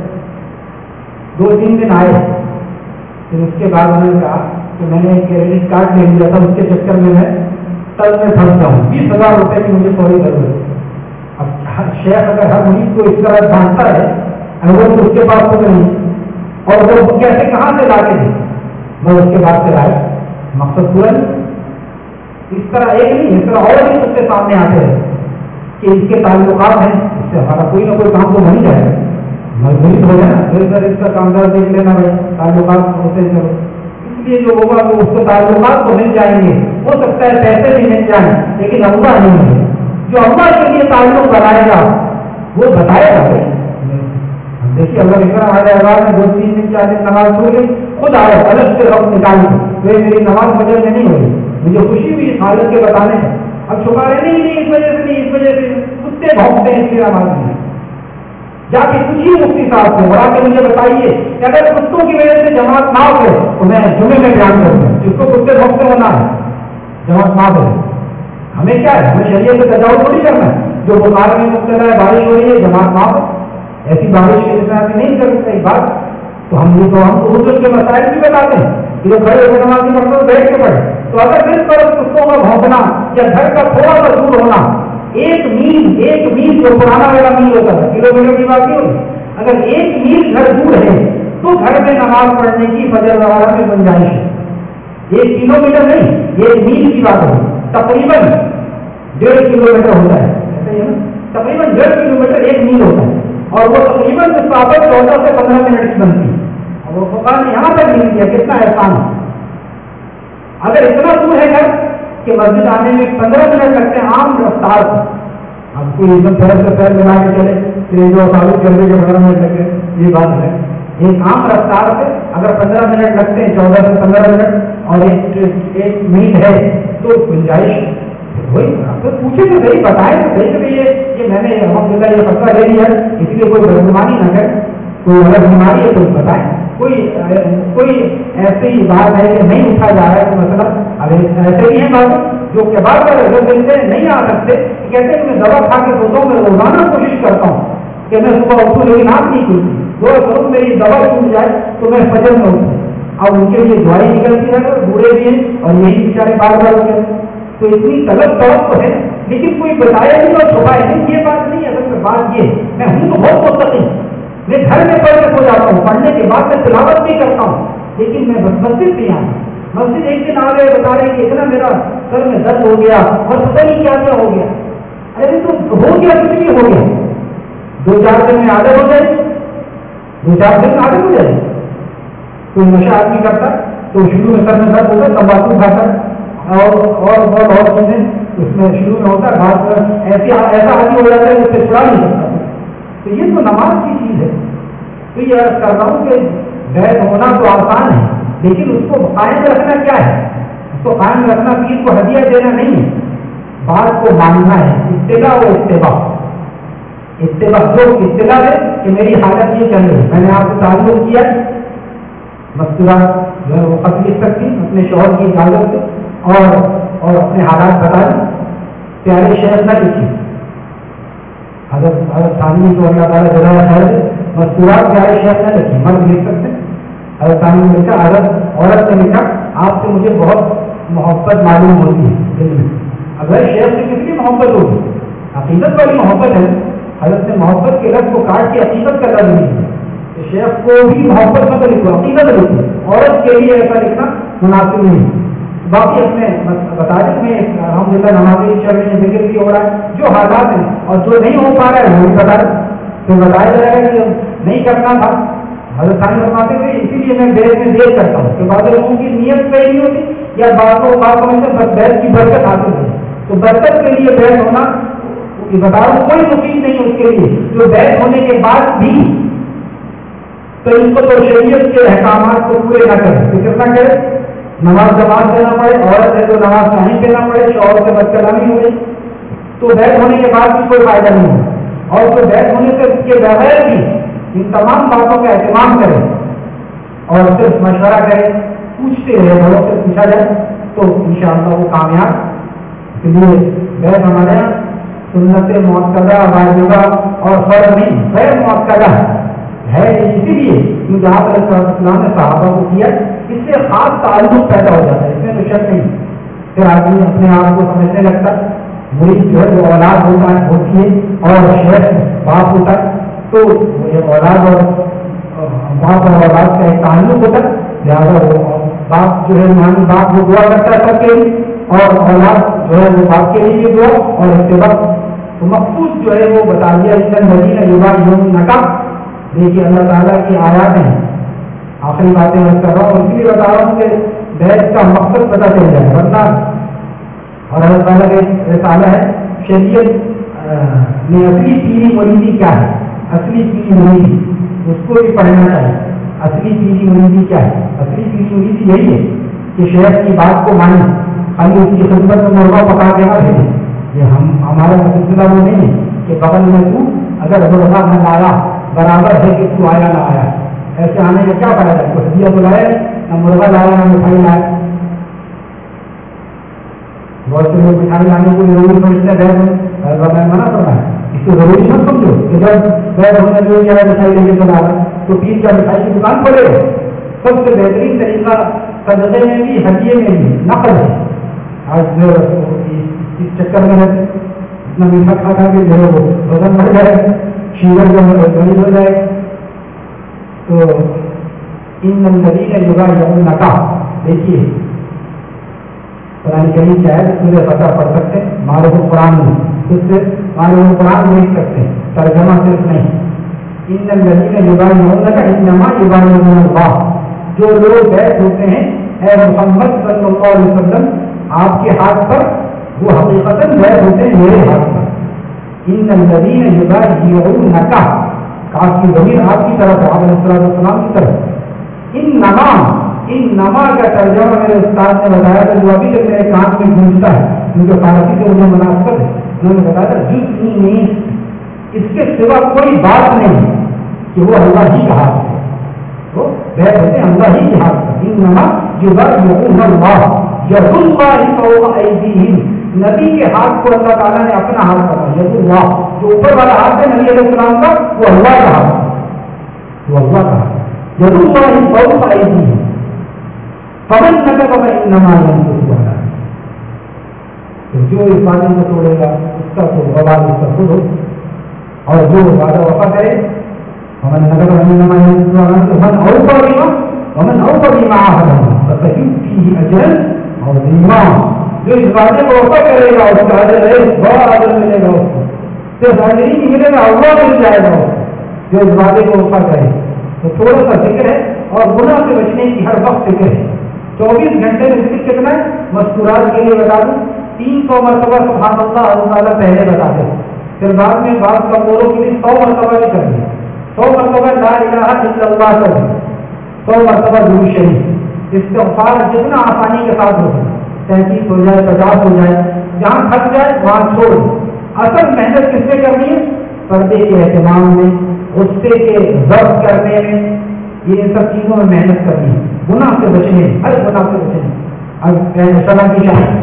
دو تین دن آئے، پھر اس کے بعد میں نے کہا کہ میں نے ایک کریڈٹ کارڈ لے لیا تھا، اس کے چکر میں میں تل میں پھنس جاؤں، بیس ہزار روپے کی مجھے فوری ضرورت ہے۔ اب ہر شیخ اگر ہر مریض کو اس طرح بانٹتا ہے اگر اس کے پاس خود نہیں، اور وہ کیسے کہاں سے لا کے دے، میں اس کے بعد سے لائے، مقصد پورا نہیں۔ اس طرح ایک نہیں، اس طرح اور بھی اس کے سامنے آتے ہیں کہ اس کے تعلقات ہیں، اس سے ہمارا کوئی نہ کوئی کام تو بن جائے گا، مجبوری ہو جائے نا، پھر سر اس کا کامدار دیکھ لینا بھائی، تعلقات ہوتے چلو۔ اس لیے جو ہوگا وہ اس کو تعلقات تو مل جائیں گے، ہو سکتا ہے پیسے بھی مل جائیں، لیکن اللہ نہیں ہے جو اللہ کے لیے تعلق بنائے گا وہ بتائے گا بھائی۔ دیکھیے اللہ اکرم ہمارے احباب میں دو تین دن چار دن نماز چھوڑ گئی، خود آئے الگ سے وقت نکال کے میری نماز فجر میں نہیں ہوئی، مجھے خوشی ہوئی اس حالت کے بتانے کا۔ اب چھپا رہے نہیں نہیں اس وجہ سے نہیں، اس وجہ سے کتے بھونکتے ہیں اس لیے نماز نہیں، جا کے پوچھیے مفتی صاحب سے، بڑا کے مجھے بتائیے کہ اگر کتوں کی وجہ سے جماعت نہ ہو تو میں جمعے میں بیان کروں گا، جس کو کتے بھونکتے ہونا ہے جماعت نہ ہو۔ ہمیں کیا ہے، ہمیں شریعت سے تجاوز تھوڑی کرنا ہے، جو بخار میں مبتلا ہے بارش ہو رہی ہے جماعت نہ ہو، ایسی بارش کے ساتھ نہیں کر سکتے بات، تو ہم یہ تو ہم اردو کے مسائل بھی بتاتے ہیں کہ جو کھڑے ہوئے نماز کی مطلب بیٹھ کے پڑھے، تو اگر اس طرف کتوں کا بھونکنا یا گھر کا تھوڑا سا دور ہونا، ایک میل ایک میل جو پرانا والا میل ہوتا ہے کلو میٹر کی بات نہیں ہوتی، اگر ایک میل گھر دور ہے تو گھر میں نماز پڑھنے کی فجر وغیرہ میں گنجائش ہے، ایک کلو میٹر نہیں ایک میل کی بات ہے، تقریباً ڈیڑھ کلو میٹر ہوتا ہے، ایسا ہی ہے نا، تقریباً ڈیڑھ کلو میٹر ایک میل ہوتا ہے، اور وہ تقریباً مسافت چودہ سے پندرہ منٹ کی بنتی ہے، اور وہ فقہ نے یہاں تک نہیں کیا کتنا احسان ہے۔ اگر اتنا دور ہے گھر کہ مسجد آنے میں پندرہ منٹ لگتے ہیں عام رفتار سے، اب کوئی ایک دم پیر سے پیر ملا کے چلے پھر جو ثابت کرنے کے پندرہ منٹ لگے، یہ بات ہے، ایک عام رفتار سے اگر پندرہ منٹ لگتے ہیں چودہ سے پندرہ منٹ اور ایک ایک میل ہے تو گنجائش وہی پھر پوچھے تو صحیح، بتائیں تو صحیح کہ یہ یہ میں نے الحمد للہ یہ فتویٰ لے لیا ہے، اس لیے کوئی بدگمانی نہ کرے، کوئی اگر بیماری ہے تو بتائیں، کوئی کوئی ایسی بات ہے کہ نہیں اٹھا جا رہا ہے تو مطلب اب ایسے بھی ہیں بات جو کہ بعض بار اگر دلتے نہیں آ سکتے، کہتے ہیں کہ میں دوا کھا کے سوتا ہوں، میں روزانہ کوشش کرتا ہوں کہ میں صبح اٹھوں لیکن آپ نہیں کھلتی، دو ضرور میری دوا چھوٹ جائے تو میں فجر میں اٹھوں، اب ان کے لیے دعائی نکلتی ہے، بوڑھے بھی ہیں اور یہی بیچارے بار بار ہوتے ہیں، تو اتنی طلب طلب تو ہے لیکن کوئی بتایا نہیں اور چھپائے نہیں، یہ بات نہیں ہے، اصل بات یہ میں ہوں تو بہت مستقل، میں گھر میں پڑھ کے سو جاتا ہوں، پڑھنے کے بعد میں تلاوت بھی کرتا ہوں، لیکن میں بس مسجد نہیں آتا، مسجد ایک دن آ گئے بتا رہے کہ اتنا میرا سر میں درد ہو گیا اور پتہ نہیں کیا کیا ہو گیا، ارے تو ہو گیا کچھ بھی ہو گیا، دو چار دن میں عادت ہو جائے، دو چار دن میں عادت ہو جائے، کوئی نشہ آدمی کرتا تو شروع میں سر میں درد ہوتا، تمباکو کھاتا اور اور بہت اور چیزیں اس میں شروع میں ہوتا ہے، بات ایسی ایسا حاضر ہو جاتا ہے اس سے چھڑا نہیں سکتا، تو یہ تو نماز کی چیز ہے، تو یہ عرض کرتا ہوں کہ بیت ہونا تو آسان ہے لیکن اس کو قائم رکھنا کیا ہے، اس کو قائم رکھنا پیر کو ہدیہ دینا نہیں ہے، بات کو ماننا ہے، اتباع و اتباع اتباع جو اطلاع ہے کہ میری حالت یہ چل رہی، میں نے آپ سے تعلق کیا، مستورات جو ہے وہ خط لکھ سکتی اپنے شوہر کی اجازت سے اور اور اپنے حالات بتا دی، پیارے شہر نہ لکھی، حضرت حضرت ثانوی کو اللہ تعالیٰ جزائے خیر مستورات پیارے شہر نہ لکھی، مرد لکھ سکتے، حضرت ثانوی نے لکھا، حضرت عورت نے لکھا آپ سے مجھے بہت محبت معلوم ہوتی ہے دل میں، اگر شہر سے کس لیے محبت ہوگی؟ عقیدت والی محبت ہے، حضرت نے محبت کے لفظ کو کاٹ کے عقیدت کا لفظ نہیں ہے، شیخ کو بھی محبت مت لکھو، عقیدت لکھو، عورت کے لیے ایسا لکھنا مناسب نہیں۔ باقی اپنے بتانے میں الحمد للہ نمازیں چل رہی ہیں، ذکر بھی ہو رہا ہے، جو حالات ہیں اور جو نہیں ہو پا رہا ہے وہ بھی بتا رہے، پھر بتایا جائے گا کہ نہیں کرنا تھا۔ حضرت ثانی فرماتے تھے اسی لیے میں بیت میں دیر کرتا ہوں کہ بعض لوگوں کی نیت صحیح نہیں ہوتی یا بعضوں باتوں میں سے بیت کی برکت حاصل ہوتی، تو برکت کے لیے بیت ہونا بتا رہا ہوں کوئی مفید نہیں ہے اس کے لیے، جو بیت ہونے کے بعد بھی تو ان کو تو شریعت کے احکامات کو پورے نہ کرے، فکر نہ کرے، نماز جماعت دینا پڑے، عورت ہے تو نماز نہیں دینا پڑے، شوہر سے بد کلامی ہو گئی، تو بیت ہونے کے بعد بھی کوئی فائدہ نہیں ہے، اور تو بیت ہونے سے کے بغیر بھی ان تمام باتوں کا اہتمام کرے اور صرف مشورہ کرے، پوچھتے رہے، بڑوں سے پوچھا جائے تو انشاءاللہ وہ کامیاب۔ اس لیے بیت ہمارے یہاں سنت مؤکدہ واجبہ اور فرض نہیں، غیر مؤکدہ ہے، اسی لیے کیونکہ آپ علیہ السلام نے صحابہ کو کیا، اس سے خاص تعلق پیدا ہو جاتا ہے، اس میں تو شک نہیں، پھر آدمی اپنے آپ کو سمجھنے لگتا ہے، مرید جو ہے وہ اولاد ہوتا ہے ہوتی ہے اور شیخ باپ ہوتا ہے، تو یہ اولاد اور باپ اور اولاد کا ایک تعلق ہوتا ہے، لہٰذا وہ باپ جو ہے مانی باپ وہ دعا کرتا ہے سب کے لیے اور اولاد جو ہے وہ باپ کے لیے دعا اور اتباع، تو مقصود جو ہے وہ بتا دیا اس مدینہ یوبا یوم نکا، دیکھیے اللہ تعالیٰ کی آیات ہیں، آخری باتیں میں کر رہا ہوں، اسی لیے بتا رہا ہوں کہ بیت کا مقصد پتہ چل جائے، ورنہ اور اللہ تعالیٰ کا رسالہ ہے، شریعت میں اصلی پیری مریدی کیا ہے، اصلی پیری مریدی اس کو بھی پڑھنا چاہیے، اصلی پیری مریدی کیا ہے، اصلی پیری مریدی یہی ہے کہ شیخ کی بات کو مانے، خالی اس کی خدمت میں مرغا پکا کے نہ بھیجے، یہ ہم ہمارا سلسلہ وہ نہیں ہے کہ بغل میں تو اگر مرغا نہ لایا برابر ہے کہ تو آیا نہ آیا، ایسے آنے کا کیا فائدہ ہے، کوئی ہدیہ تو لایا نہ مرغا لایا نہ مٹھائی لایا، بہت سے لوگ مٹھائی لانے کو ضروری سمجھتے ہیں، میں منع کرنا ہے، اس کو ضروری مت سمجھو کہ جب بیت ہونے جو کیا ہے مٹھائی لے کے چلا رہا تو پیر کا مٹھائی کی دکان کھولے گا، سب سے بہترین طریقہ صدقے میں بھی ہدیے میں بھی نقل ہے، آج جو اس چکر میں رہتے اتنا میٹھا کھا کھا کے جو ہے وہ وزن بڑھ جائے، شوگر جو ہے غریب ہو جائے، تو ان الذین یبایعونک نکا، دیکھیے قرآن کریم کیا ہے، سورہ فتح پڑھ سکتے ہیں، معرف القرآن میں خود سے معرف القرآن دیکھ سکتے ہیں، ترجمہ صرف نہیں، ان الذین یبایعونک انما یبایعون اللہ، جو لوگ بیعت ہوتے ہیں اے محمد صلی اللہ علیہ وسلم آپ کے ہاتھ پر، وہ حقیقتاً بیعت ہوتے ہیں میرے ہاتھ پر، ان الذین یبایعونک، کاف کی ضمیر آپ کی طرف ہے، آپ علیہ السلام کی طرف، ان نما ان نما کا ترجمہ میرے استاد نے بتایا تھا جو ابھی تک میرے کان میں گونجتا ہے کیونکہ فارسی سے انہیں مناسبت ہے، انہوں نے بتایا تھا جز نہیں، اس کے سوا کوئی بات نہیں کہ وہ اللہ ہی کا ہاتھ ہے، وہ بیعت ہوتے ہیں اللہ ہی کے ہاتھ پر، ان نما یبایعون اللہ ید اللہ فوق ایدیہم، نبی کے ہاتھ کو اللہ تعالیٰ نے اپنا ہاتھ بنا، ید اللہ جو اوپر والا ہاتھ ہے نبی علیہ السلام کا وہ اللہ کا ہاتھ ہے، وہ اللہ کا ہاتھ ہے، ید اللہ فوق ایدیہم فمن نکب فانما ینکث علی نفسہ، تو جو اس وعدے کو توڑے گا اس کا تو وبال اس کا خود ہو، اور جو وعدہ وفا کرے فمن نکب فانما ینکث علی نفسہ ومن اوفى بما ومن اوفى بما عاهد الله فسيؤتيه اجرا عظیما، جو اس وعدے کو وفا کرے گا اس کا اجر ہے، بڑا اجر ملے گا اس کو، صرف اجر ہی نہیں ملے گا، اللہ مل جائے گا اس کو جو اس وعدے کو وفا کرے۔ تو تھوڑا سا ذکر ہے اور گناہ سے بچنے کی ہر وقت فکر ہے، چوبیس گھنٹے میں ذکر کتنا ہے، مذکورات کے لیے بتا دوں تین سو مرتبہ سبحان اللہ اللہ تعالیٰ پہلے بتا دیں، پھر بعد میں بعض کمزوروں کے لیے سو مرتبہ بھی کر دیں، سو مرتبہ لا الہ الا اللہ کر دیں، سو مرتبہ درود شریف، استغفار جتنا آسانی کے ساتھ ہو तैंतीस हो जाए, पचास हो जाए, जहाँ थक जाए वहाँ छोड़। असल मेहनत किस में करनी है? पर्दे के एहतमाम में, गुस्से के ज़ब्त करने में, ये इन सब चीज़ों में मेहनत करनी है, गुनाह से बचने, हर गुनाह से बचने। अब सलाह की चाहिए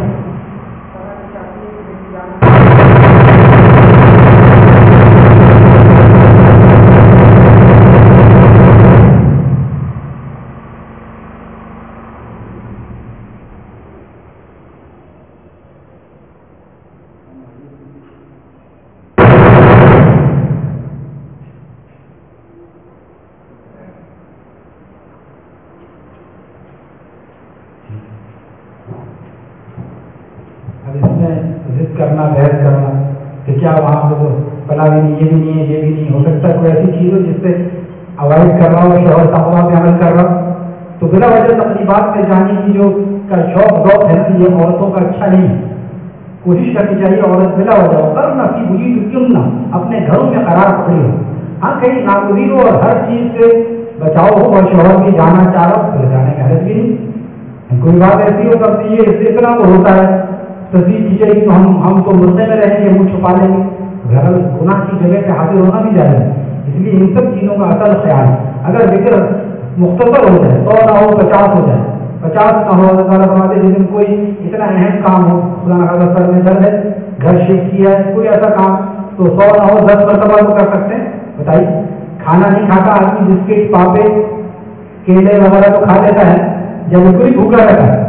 करना, बहस करना कि क्या वहाँ पे तो भला भी नहीं, ये भी नहीं है, ये भी नहीं हो सकता, कोई ऐसी चीज़ हो जिससे अवॉइड कर रहा हो, शोहर तक़वा पे अमल कर रहा हो, तो बिना वजह तकरीबात में जाने की जो का शौक शौक है ना, ये औरतों का अच्छा नहीं। कोशिश करनी चाहिए औरत बिला वजह कर ना की बुझी तो क्यों ना अपने घरों में करार पकड़ी हो। हाँ, कहीं नागुज़ीर हो और हर चीज़ से बचाव हो और शोहर भी जाना चाह रहा हो, तो जाने का हरज भी नहीं। कोई बात ऐसी हो तब ये इतना तो होता है, तस्वीर खींचेगी तो हम हम तो मुद्दे में रहेंगे, मुँह छुपा लेंगे, घर गुनाह की जगह पे हाजिर होना भी जाए। इसलिए इन सब चीज़ों का असल ख्याल, अगर जिक्र मुख्तसर हो जाए, सौ ना हो पचास हो जाए, पचास ना हो फरमाते जिस दिन कोई इतना अहम काम हो, खुदा न खास्ता सर में दर्द है, घर शिफ्ट किया है, कोई ऐसा काम, तो सौ ना हो दस मरतबा तो कर सकते हैं। बताइए, खाना नहीं खाता आदमी, बिस्किट पापे केले वगैरह तो खा लेता है जब बिल्कुल ही भूखा रहता है।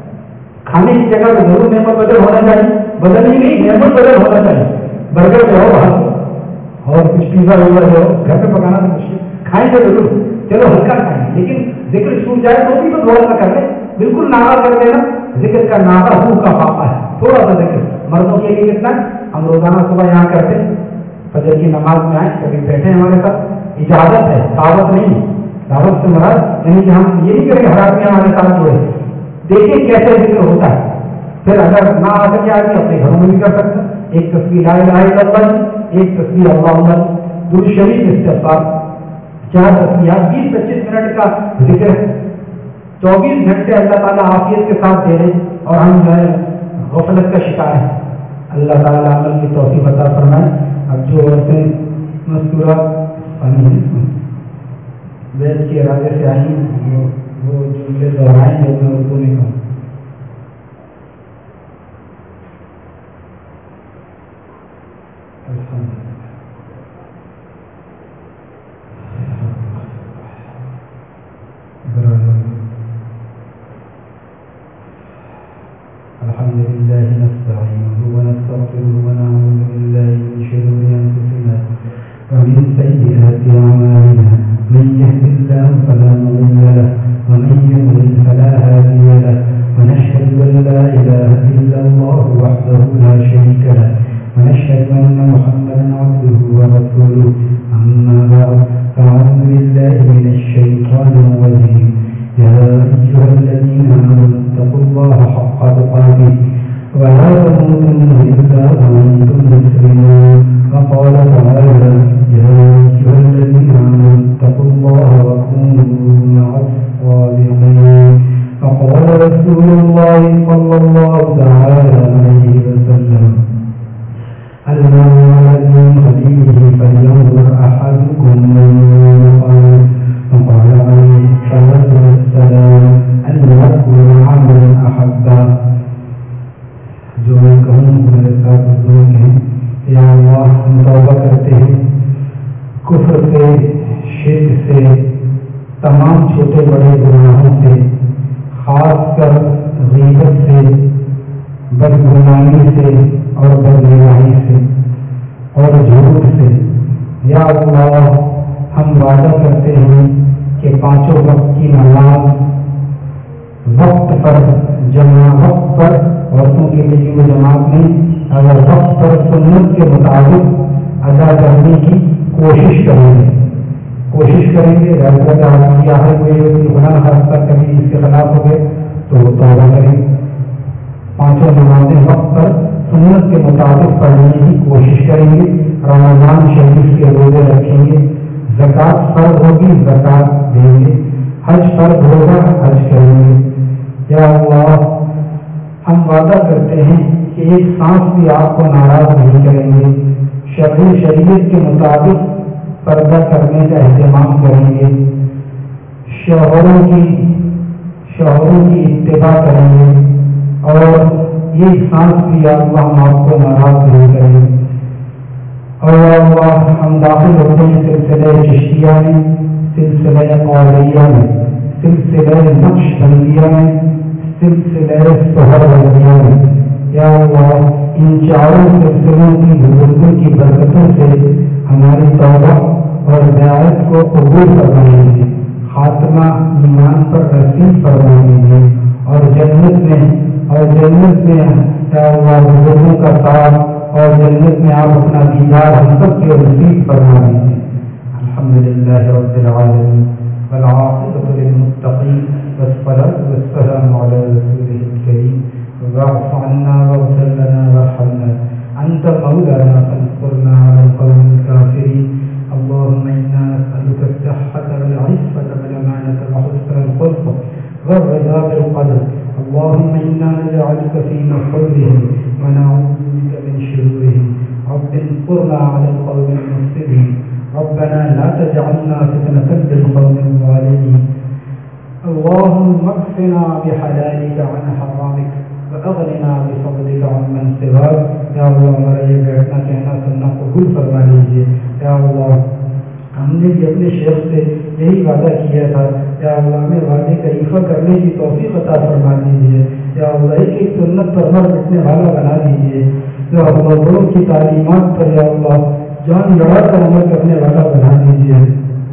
खाने की जगह तो जरूर नेमत बदल होना चाहिए, बदल ही नहीं नेमत बदल होना चाहिए। बर्गर जो हो बाहर और कुछ पिज्जा वगैरह जो घर पे पकाना तो मुश्किल, खाएंगे जरूर, चलो हल्का खाएंगे, लेकिन जिक्र छूट जाए तो भी तो थोड़ा सा कर ले, बिल्कुल नागा कर देना। जिक्र का नागा रूह का पापा है, थोड़ा सा जिक्र मर्दों के लिए कितना हम रोजाना सुबह यहाँ करते हैं, फजर की नमाज में आए, कभी बैठे हमारे साथ, इजाजत है, दावत नहीं। दावत से मराद यानी कि हम ये नहीं करेंगे हर आदमी हमारे साथ जुड़े। देखिए कैसे जिक्र होता है, फिर अगर ना आ सके आदमी अपने घरों में भी कर सकता है। एक तस्वीर ला इलाहा इल्लल्लाह, एक तस्वीर अल्लाह दुरूद शरीफ इस्तिग़फ़ार, चार तस्वीर, बीस पच्चीस मिनट का जिक्र है। चौबीस घंटे अल्लाह ताला आफियत के साथ दे दे और हम जो है गफलत का शिकार है। अल्लाह ताला अमल की तौफीक अता फरमाए। अब जो औरतें मस्तूरा बैठ के इरादे से आई वो वो जुमले दोहराएंगे, मैं उर्दू में कहूँ। अल्हम्दुलिल्लाह नस्तईनुहु व नस्तगफिरुहु व नऊज़ु बिल्लाहि मिन शुरूरि अंफुसिना व मिन सय्यिआति अअमालिना मन यहदिल्लाहु फला मुडिल्ल लहु व मन युद्लिल फला हादिय लहु व नशहदु अन ला इलाहा इल्लल्लाहु वहदहु ला शरीका लहु व नशहदु अन्न मुहम्मदन अब्दुहु व रसूलुहु अम्मा बअद फ़अऊज़ु बिल्लाहि मिनश शैतानिर रजीम। या अय्युहल्लज़ीना आमनू इत्तक़ुल्लाहा हक़्क़ तुक़ातिह व ला तमूतुन्ना इल्ला व अंतुम मुस्लिमून। वक़ाल तआला या अय्युहल्लज़ीना आमनू इत्तक़ुल्लाहा व कूनू मअस-सादिक़ीन। वक़ाल रसूलुल्लाहि सल्लल्लाहु तआला अलैहि वसल्लम المرء على دين خليله فلينظر أحدكم من يقال وقال عليه الصلاة والسلام المرء مع من أحبه। जो मैं कहूँ मेरे साथ हुजूर हैं, या अल्लाह हम तौबा करते हैं कुफ्र से, शिर्क से, तमाम छोटे बड़े गुनाहों से, खासकर गीबत से, बदगुमानी से और बदनिगाही से और झूठ से। या अल्लाह हम वादा करते हैं कि पांचों वक्त की नमाज वक्त पर, जमा वक्त पर, औरतों के लिए वो जमात में अगर वक्त पर सुन्नत के मुताबिक अदा करने की कोशिश करेंगे कोशिश करेंगे अगर किया है कोई व्यक्ति गुनाह खासा कभी इसके खिलाफ हो गए तो वो तौबा करेंगे। पांचों नमाजें वक्त पर सुन्नत के मुताबिक पढ़ने की कोशिश करेंगे। रमज़ान शरीफ के रोजे रखेंगे। ज़कात फर्ज होगी, ज़कात देंगे। हज फर्ज होगा, हज करेंगे। या अल्लाह ہم وعدہ کرتے ہیں کہ ایک سانس بھی آپ کو ناراض نہیں کریں گے، شرع شریعت کے مطابق پردہ کرنے کا اہتمام کریں گے، شوہروں کی شوہروں کی اتباع کریں گے، اور یہ سانس بھی اللہ ہم آپ کو ناراض نہیں کریں گے۔ اور اللہ ہم داخل ہوتے ہیں سلسلہ چشتیہ میں، سلسلہ قادریہ میں، سلسلہ نقش بندیہ میں، سلسلہ سہروردیہ میں۔ یا اللہ ان چاروں سلسلوں کی بزرگوں کی برکتوں سے ہماری توبہ اور بیعت کو قبول فرما لیجیے، خاتمہ ایمان پر نصیب فرما لیجیے، اور جنت میں اور جنت میں یا اللہ بزرگوں کا ساتھ اور جنت میں آپ اپنا دیدار ہم سب کے نصیب فرما لیجیے۔ الحمدللہ رب العالمین والعاقبۃ للمتقین والصلاۃ والسلام علی رسولہ الکریم۔ واعف عنا واغفر لنا وارحمنا انت مولانا فانصرنا على القوم الكافرين۔ اللهم انا نسألك الصحة والعفة والأمانة وحسن الخلق والرضا بالقدر۔ اللهم انا نجعلك في نحورهم ونعوذ بك من شرورهم۔ رب انصرنا على القوم المفسدين۔ ربنا لا تجعلنا فتنة للقوم الظالمين۔ اللهم اكفنا بحلالك عن حرامك وأغننا بفضلك عمن سواك۔ یا اللہ ہمارا یہ بیٹھنا کہنا سننا قبول فرما لیجیے۔ یا اللہ ہم نے بھی اپنے شیخ سے یہی وعدہ کیا تھا، یا اللہ ہمیں وعدے کا ایفا کرنے کی توفیق عطا فرما دیجیے۔ یا اللہ ایک ایک سنت پر مر مٹنے والا بنا دیجیے۔ یا اللہ بڑوں کی تعلیمات پر یا اللہ جان لڑا کر عمل کرنے والا بنا دیجیے۔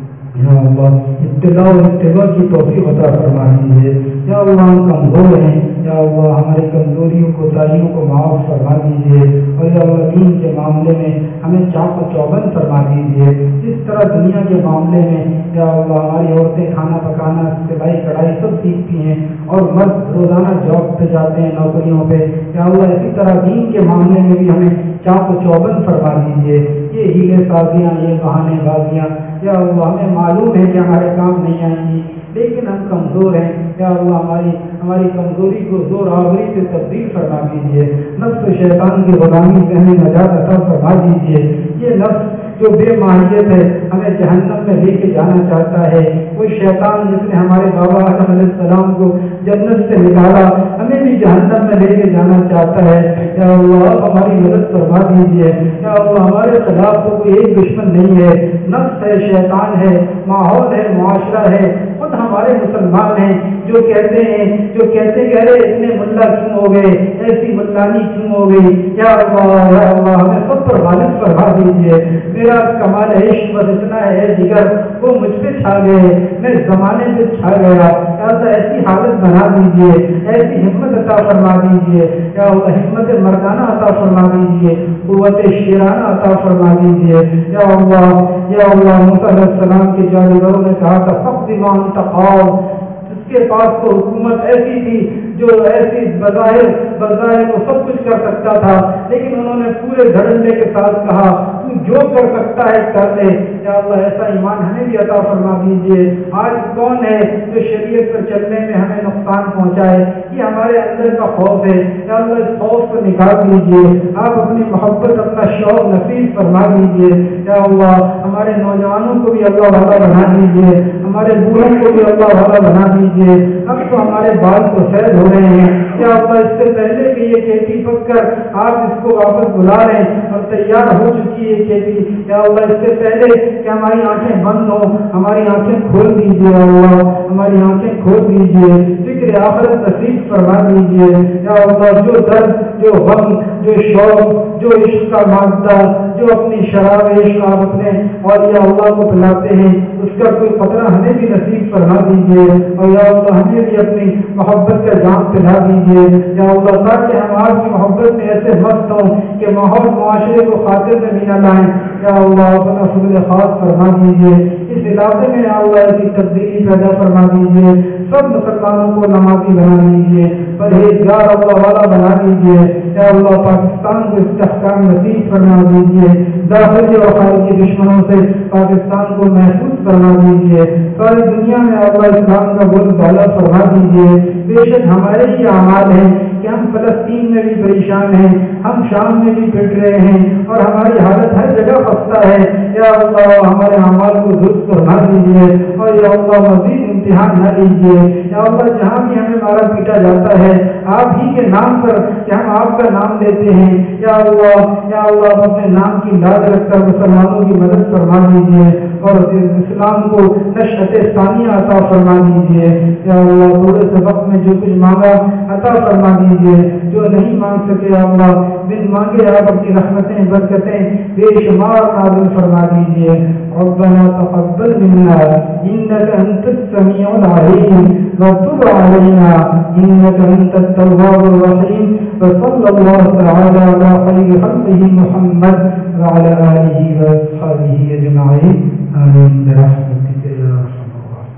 یا اللہ اتباع و اتباع کی توفیق عطا فرما دیجیے۔ یا اللہ ہم کمزور ہیں، یا اللہ ہماری کمزوریوں کو تعلیموں کو معاف فرما دیجیے، اور یا اللہ دین کے معاملے میں ہمیں چاق و چوبند فرما دیجیے۔ جس طرح دنیا کے معاملے میں یا اللہ ہماری عورتیں کھانا پکانا سلائی کڑھائی سب سیکھتی ہیں اور مرد روزانہ جاب پہ جاتے ہیں نوکریوں پہ، یا اللہ اسی طرح دین کے معاملے میں بھی ہمیں چاق و چوبند فرما دیجیے۔ یہ ہیلے سازیاں یہ بہانے بازیاں یا اللہ ہمیں معلوم ہے کہ ہمارے کام نہیں آئیں گی، لیکن ہم کمزور ہیں، یا اللہ ہماری ہماری کمزوری کو زور آوری سے تبدیل فرما دیجیے۔ نفس و شیطان کی غلامی سے ہمیں نجات عطا فرما دیجیے۔ یہ نفس جو بے ماہیت ہے ہمیں جہنم میں لے کے جانا چاہتا ہے، وہ شیطان جس نے ہمارے بابا آدم علیہ السلام کو جنت سے نکالا ہمیں بھی جہنم میں لے کے جانا چاہتا ہے۔ یا اللہ ہماری مدد فرما دیجیے۔ یا اللہ ہمارے خلاف تو کوئی ایک دشمن نہیں ہے، نفس ہے، شیطان ہے، ماحول ہے، معاشرہ ہے، خود ہمارے مسلمان ہیں جو کہتے ہیں جو کہتے ہیں کہ ارے اتنے ملا کیوں ہو گئے، ایسی ملانی کیوں ہو گئی۔ یا اللہ یا اللہ ہمیں سب پر غالب فرما دیجیے۔ میرا کمال عشق بس اتنا ہے جگر وہ مجھ پہ چھا گئے، میں زمانے پہ چھا گیا۔ یا اللہ ایسی حالت بنا دیجیے، ایسی ہمت عطا فرما دیجیے۔ یا اللہ ہمت مردانہ عطا فرما دیجیے، قوت شیرانہ عطا فرما دیجیے۔ یا اللہ یا اللہ موسیٰ علیہ السلام کے جادوگروں نے کہا تھا فقد ما انت قاض، اس کے پاس تو حکومت ایسی تھی جو ایسی بظاہر بظاہر وہ سب کچھ کر سکتا تھا، لیکن انہوں نے پورے دھڑلے کے ساتھ کہا تو جو کر سکتا ہے کر لے۔ یا اللہ ایسا ایمان ہمیں بھی عطا فرما دیجیے۔ آج کون ہے جو شریعت پر چلنے میں ہمیں نقصان پہنچائے؟ یہ ہمارے اندر کا خوف ہے۔ یا اللہ اس خوف کو نکال دیجیے، آپ اپنی محبت اپنا شوق نصیب فرما دیجیے۔ یا اللہ ہمارے نوجوانوں کو بھی اللہ والا بنا دیجیے، ہمارے بوڑھوں کو بھی اللہ والا بنا دیجیے۔ اب تو ہمارے بال تو سید ہو رہے ہیں، یا اللہ اس سے پہلے کہ یہ کھیتی پک کر آپ اس کو واپس بلا رہے ہیں اور تیار ہو چکی ہے کھیتی، یا اللہ اس سے پہلے کہ ہماری آنکھیں بند ہوں ہماری آنکھیں کھول دیجیے۔ اللہ ہماری آنکھیں کھول دیجیے، فکر آخرت نصیب فرما دیجیے۔ یا اللہ جو درد جو غم جو شوق جو عشق کا مادہ جو اپنی شراب عشق آپ اپنے اور یا اللہ کو پلاتے ہیں اس کا کوئی قطرہ ہمیں بھی نصیب فرما دیجیے، اور یا اللہ ہمیں بھی اپنی محبت کا جام پلا دیجیے۔ یا اللہ تاکہ ہم آپ کی محبت میں ایسے مست ہوں کہ ماحول معاشرے کو خاطر میں بھی نہ لائیں۔ یا اللہ اپنا فضل خاص فرما دیجیے، اس علاقے میں یا اللہ ایسی تبدیلی پیدا فرما دیجیے، سب مسلمانوں کو نمازی بنا دیجیے، پرہیزگار اللہ والا بنا دیجیے۔ یا اللہ پاکستان کو استحکام نصیب فرما دیجیے، داخلی اور خارجی دشمنوں سے پاکستان کو محفوظ فرما دیجیے، ساری دنیا میں اللہ اسلام کا بول بالا فرما دیجیے۔ بے شک ہمارے ہی اعمال ہیں کہ ہم فلسطین میں بھی پریشان ہیں، ہم شام میں بھی پھٹ رہے ہیں اور ہماری حالت ہر جگہ خستہ ہے۔ یا اللہ ہمارے اعمال کو درست فرما دیجیے اور یا اللہ مزید امتحان نہ لیجیے۔ یا اللہ جہاں بھی ہمیں مارا پیٹا جاتا ہے آپ ہی کے نام پر کہ ہم آپ کا نام لیتے ہیں، یا اللہ یا اللہ اپنے نام کی لاج رکھ کر مسلمانوں کی مدد فرما دیجیے اور اسلام کو نشأت ثانیہ عطا فرما دیجیے۔ یا اللہ تھوڑے سے وقت میں جو کچھ مانگا عطا فرما دیجیے، جو نہیں مانگ سکے یا اللہ بن مانگے آپ اپنی رحمتیں برکتیں بے شمار نازل فرما دیجیے۔ ربنا تقبل منا انك انت السميع العليم وتب علينا انك انت التواب الرحيم وصلى الله تعالى على خير خلقه محمد وعلى اله واصحابه اجمعين آمين برحمتك يا ارحم الراحمين۔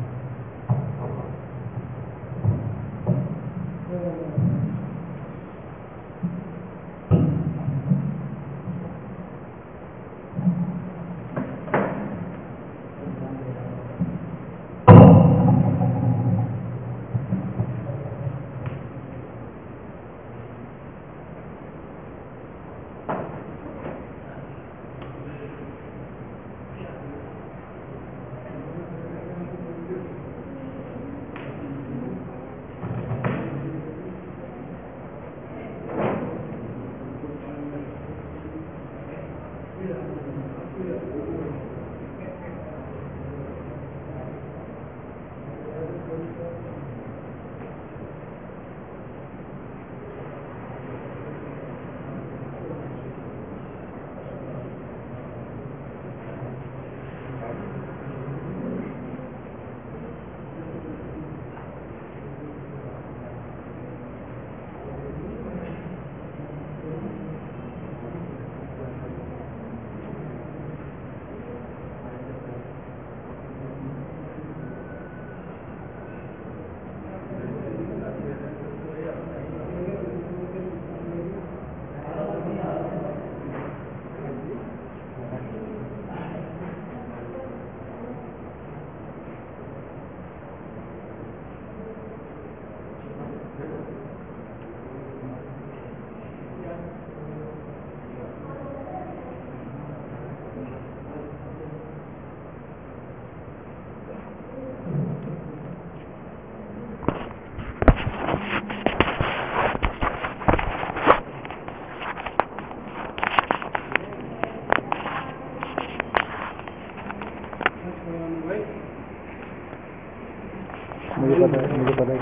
مجھے پتا ہے مجھے پتا ہے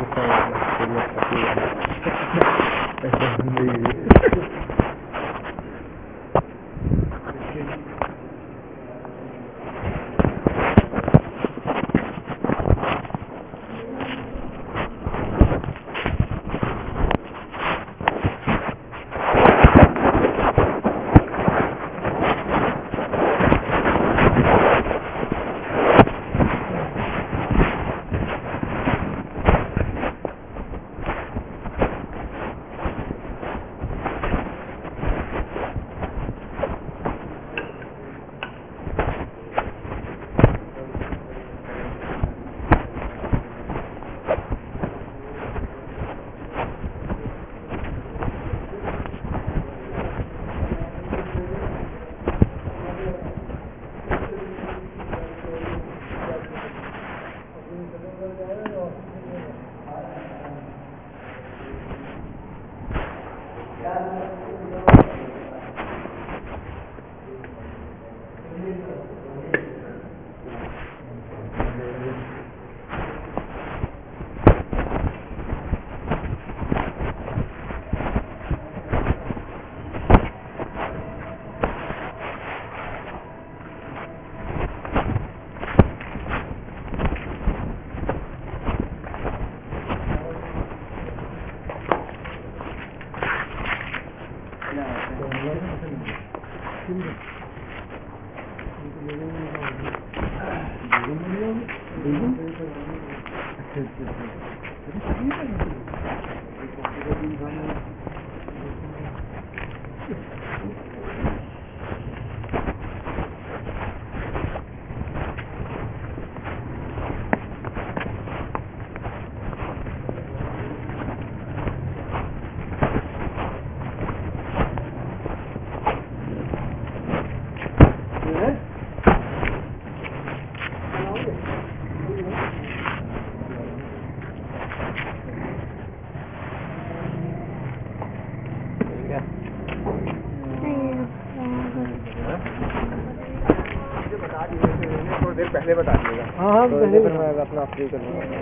دیر پہلے بتا دیے گا. ہاں ہاں پہلے پھر میں اپنا فری کر لوں گا.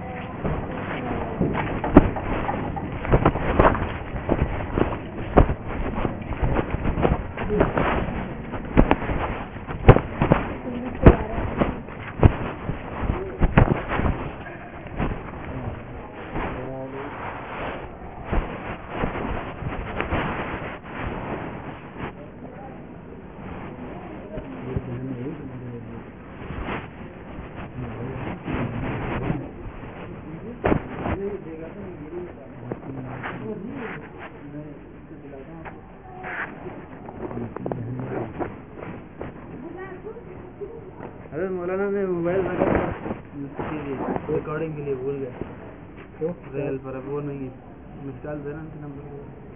ارے مولانا میں موبائل لگا ریکارڈنگ کے لیے بھول گیا ریل پر اب وہ نہیں مثال دینا نمبر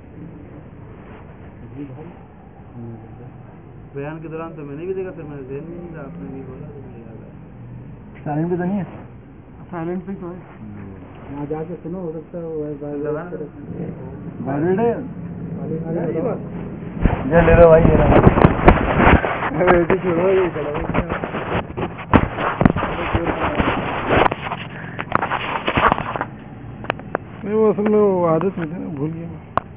بیان کے دوران تو میں نے بھی دیکھا پھر میں ذہن میں نہیں تھا آپ نے بھی بولا تو مجھے یاد آیا. سائلنٹ بھی تو نہیں ہے. سائلنٹ پہ تو ہے وہاں جا کے سنو ہو سکتا ہے لے لو بھائی نہیں وہ اصل میں وہ عادت میں تھے نا بھول گیا.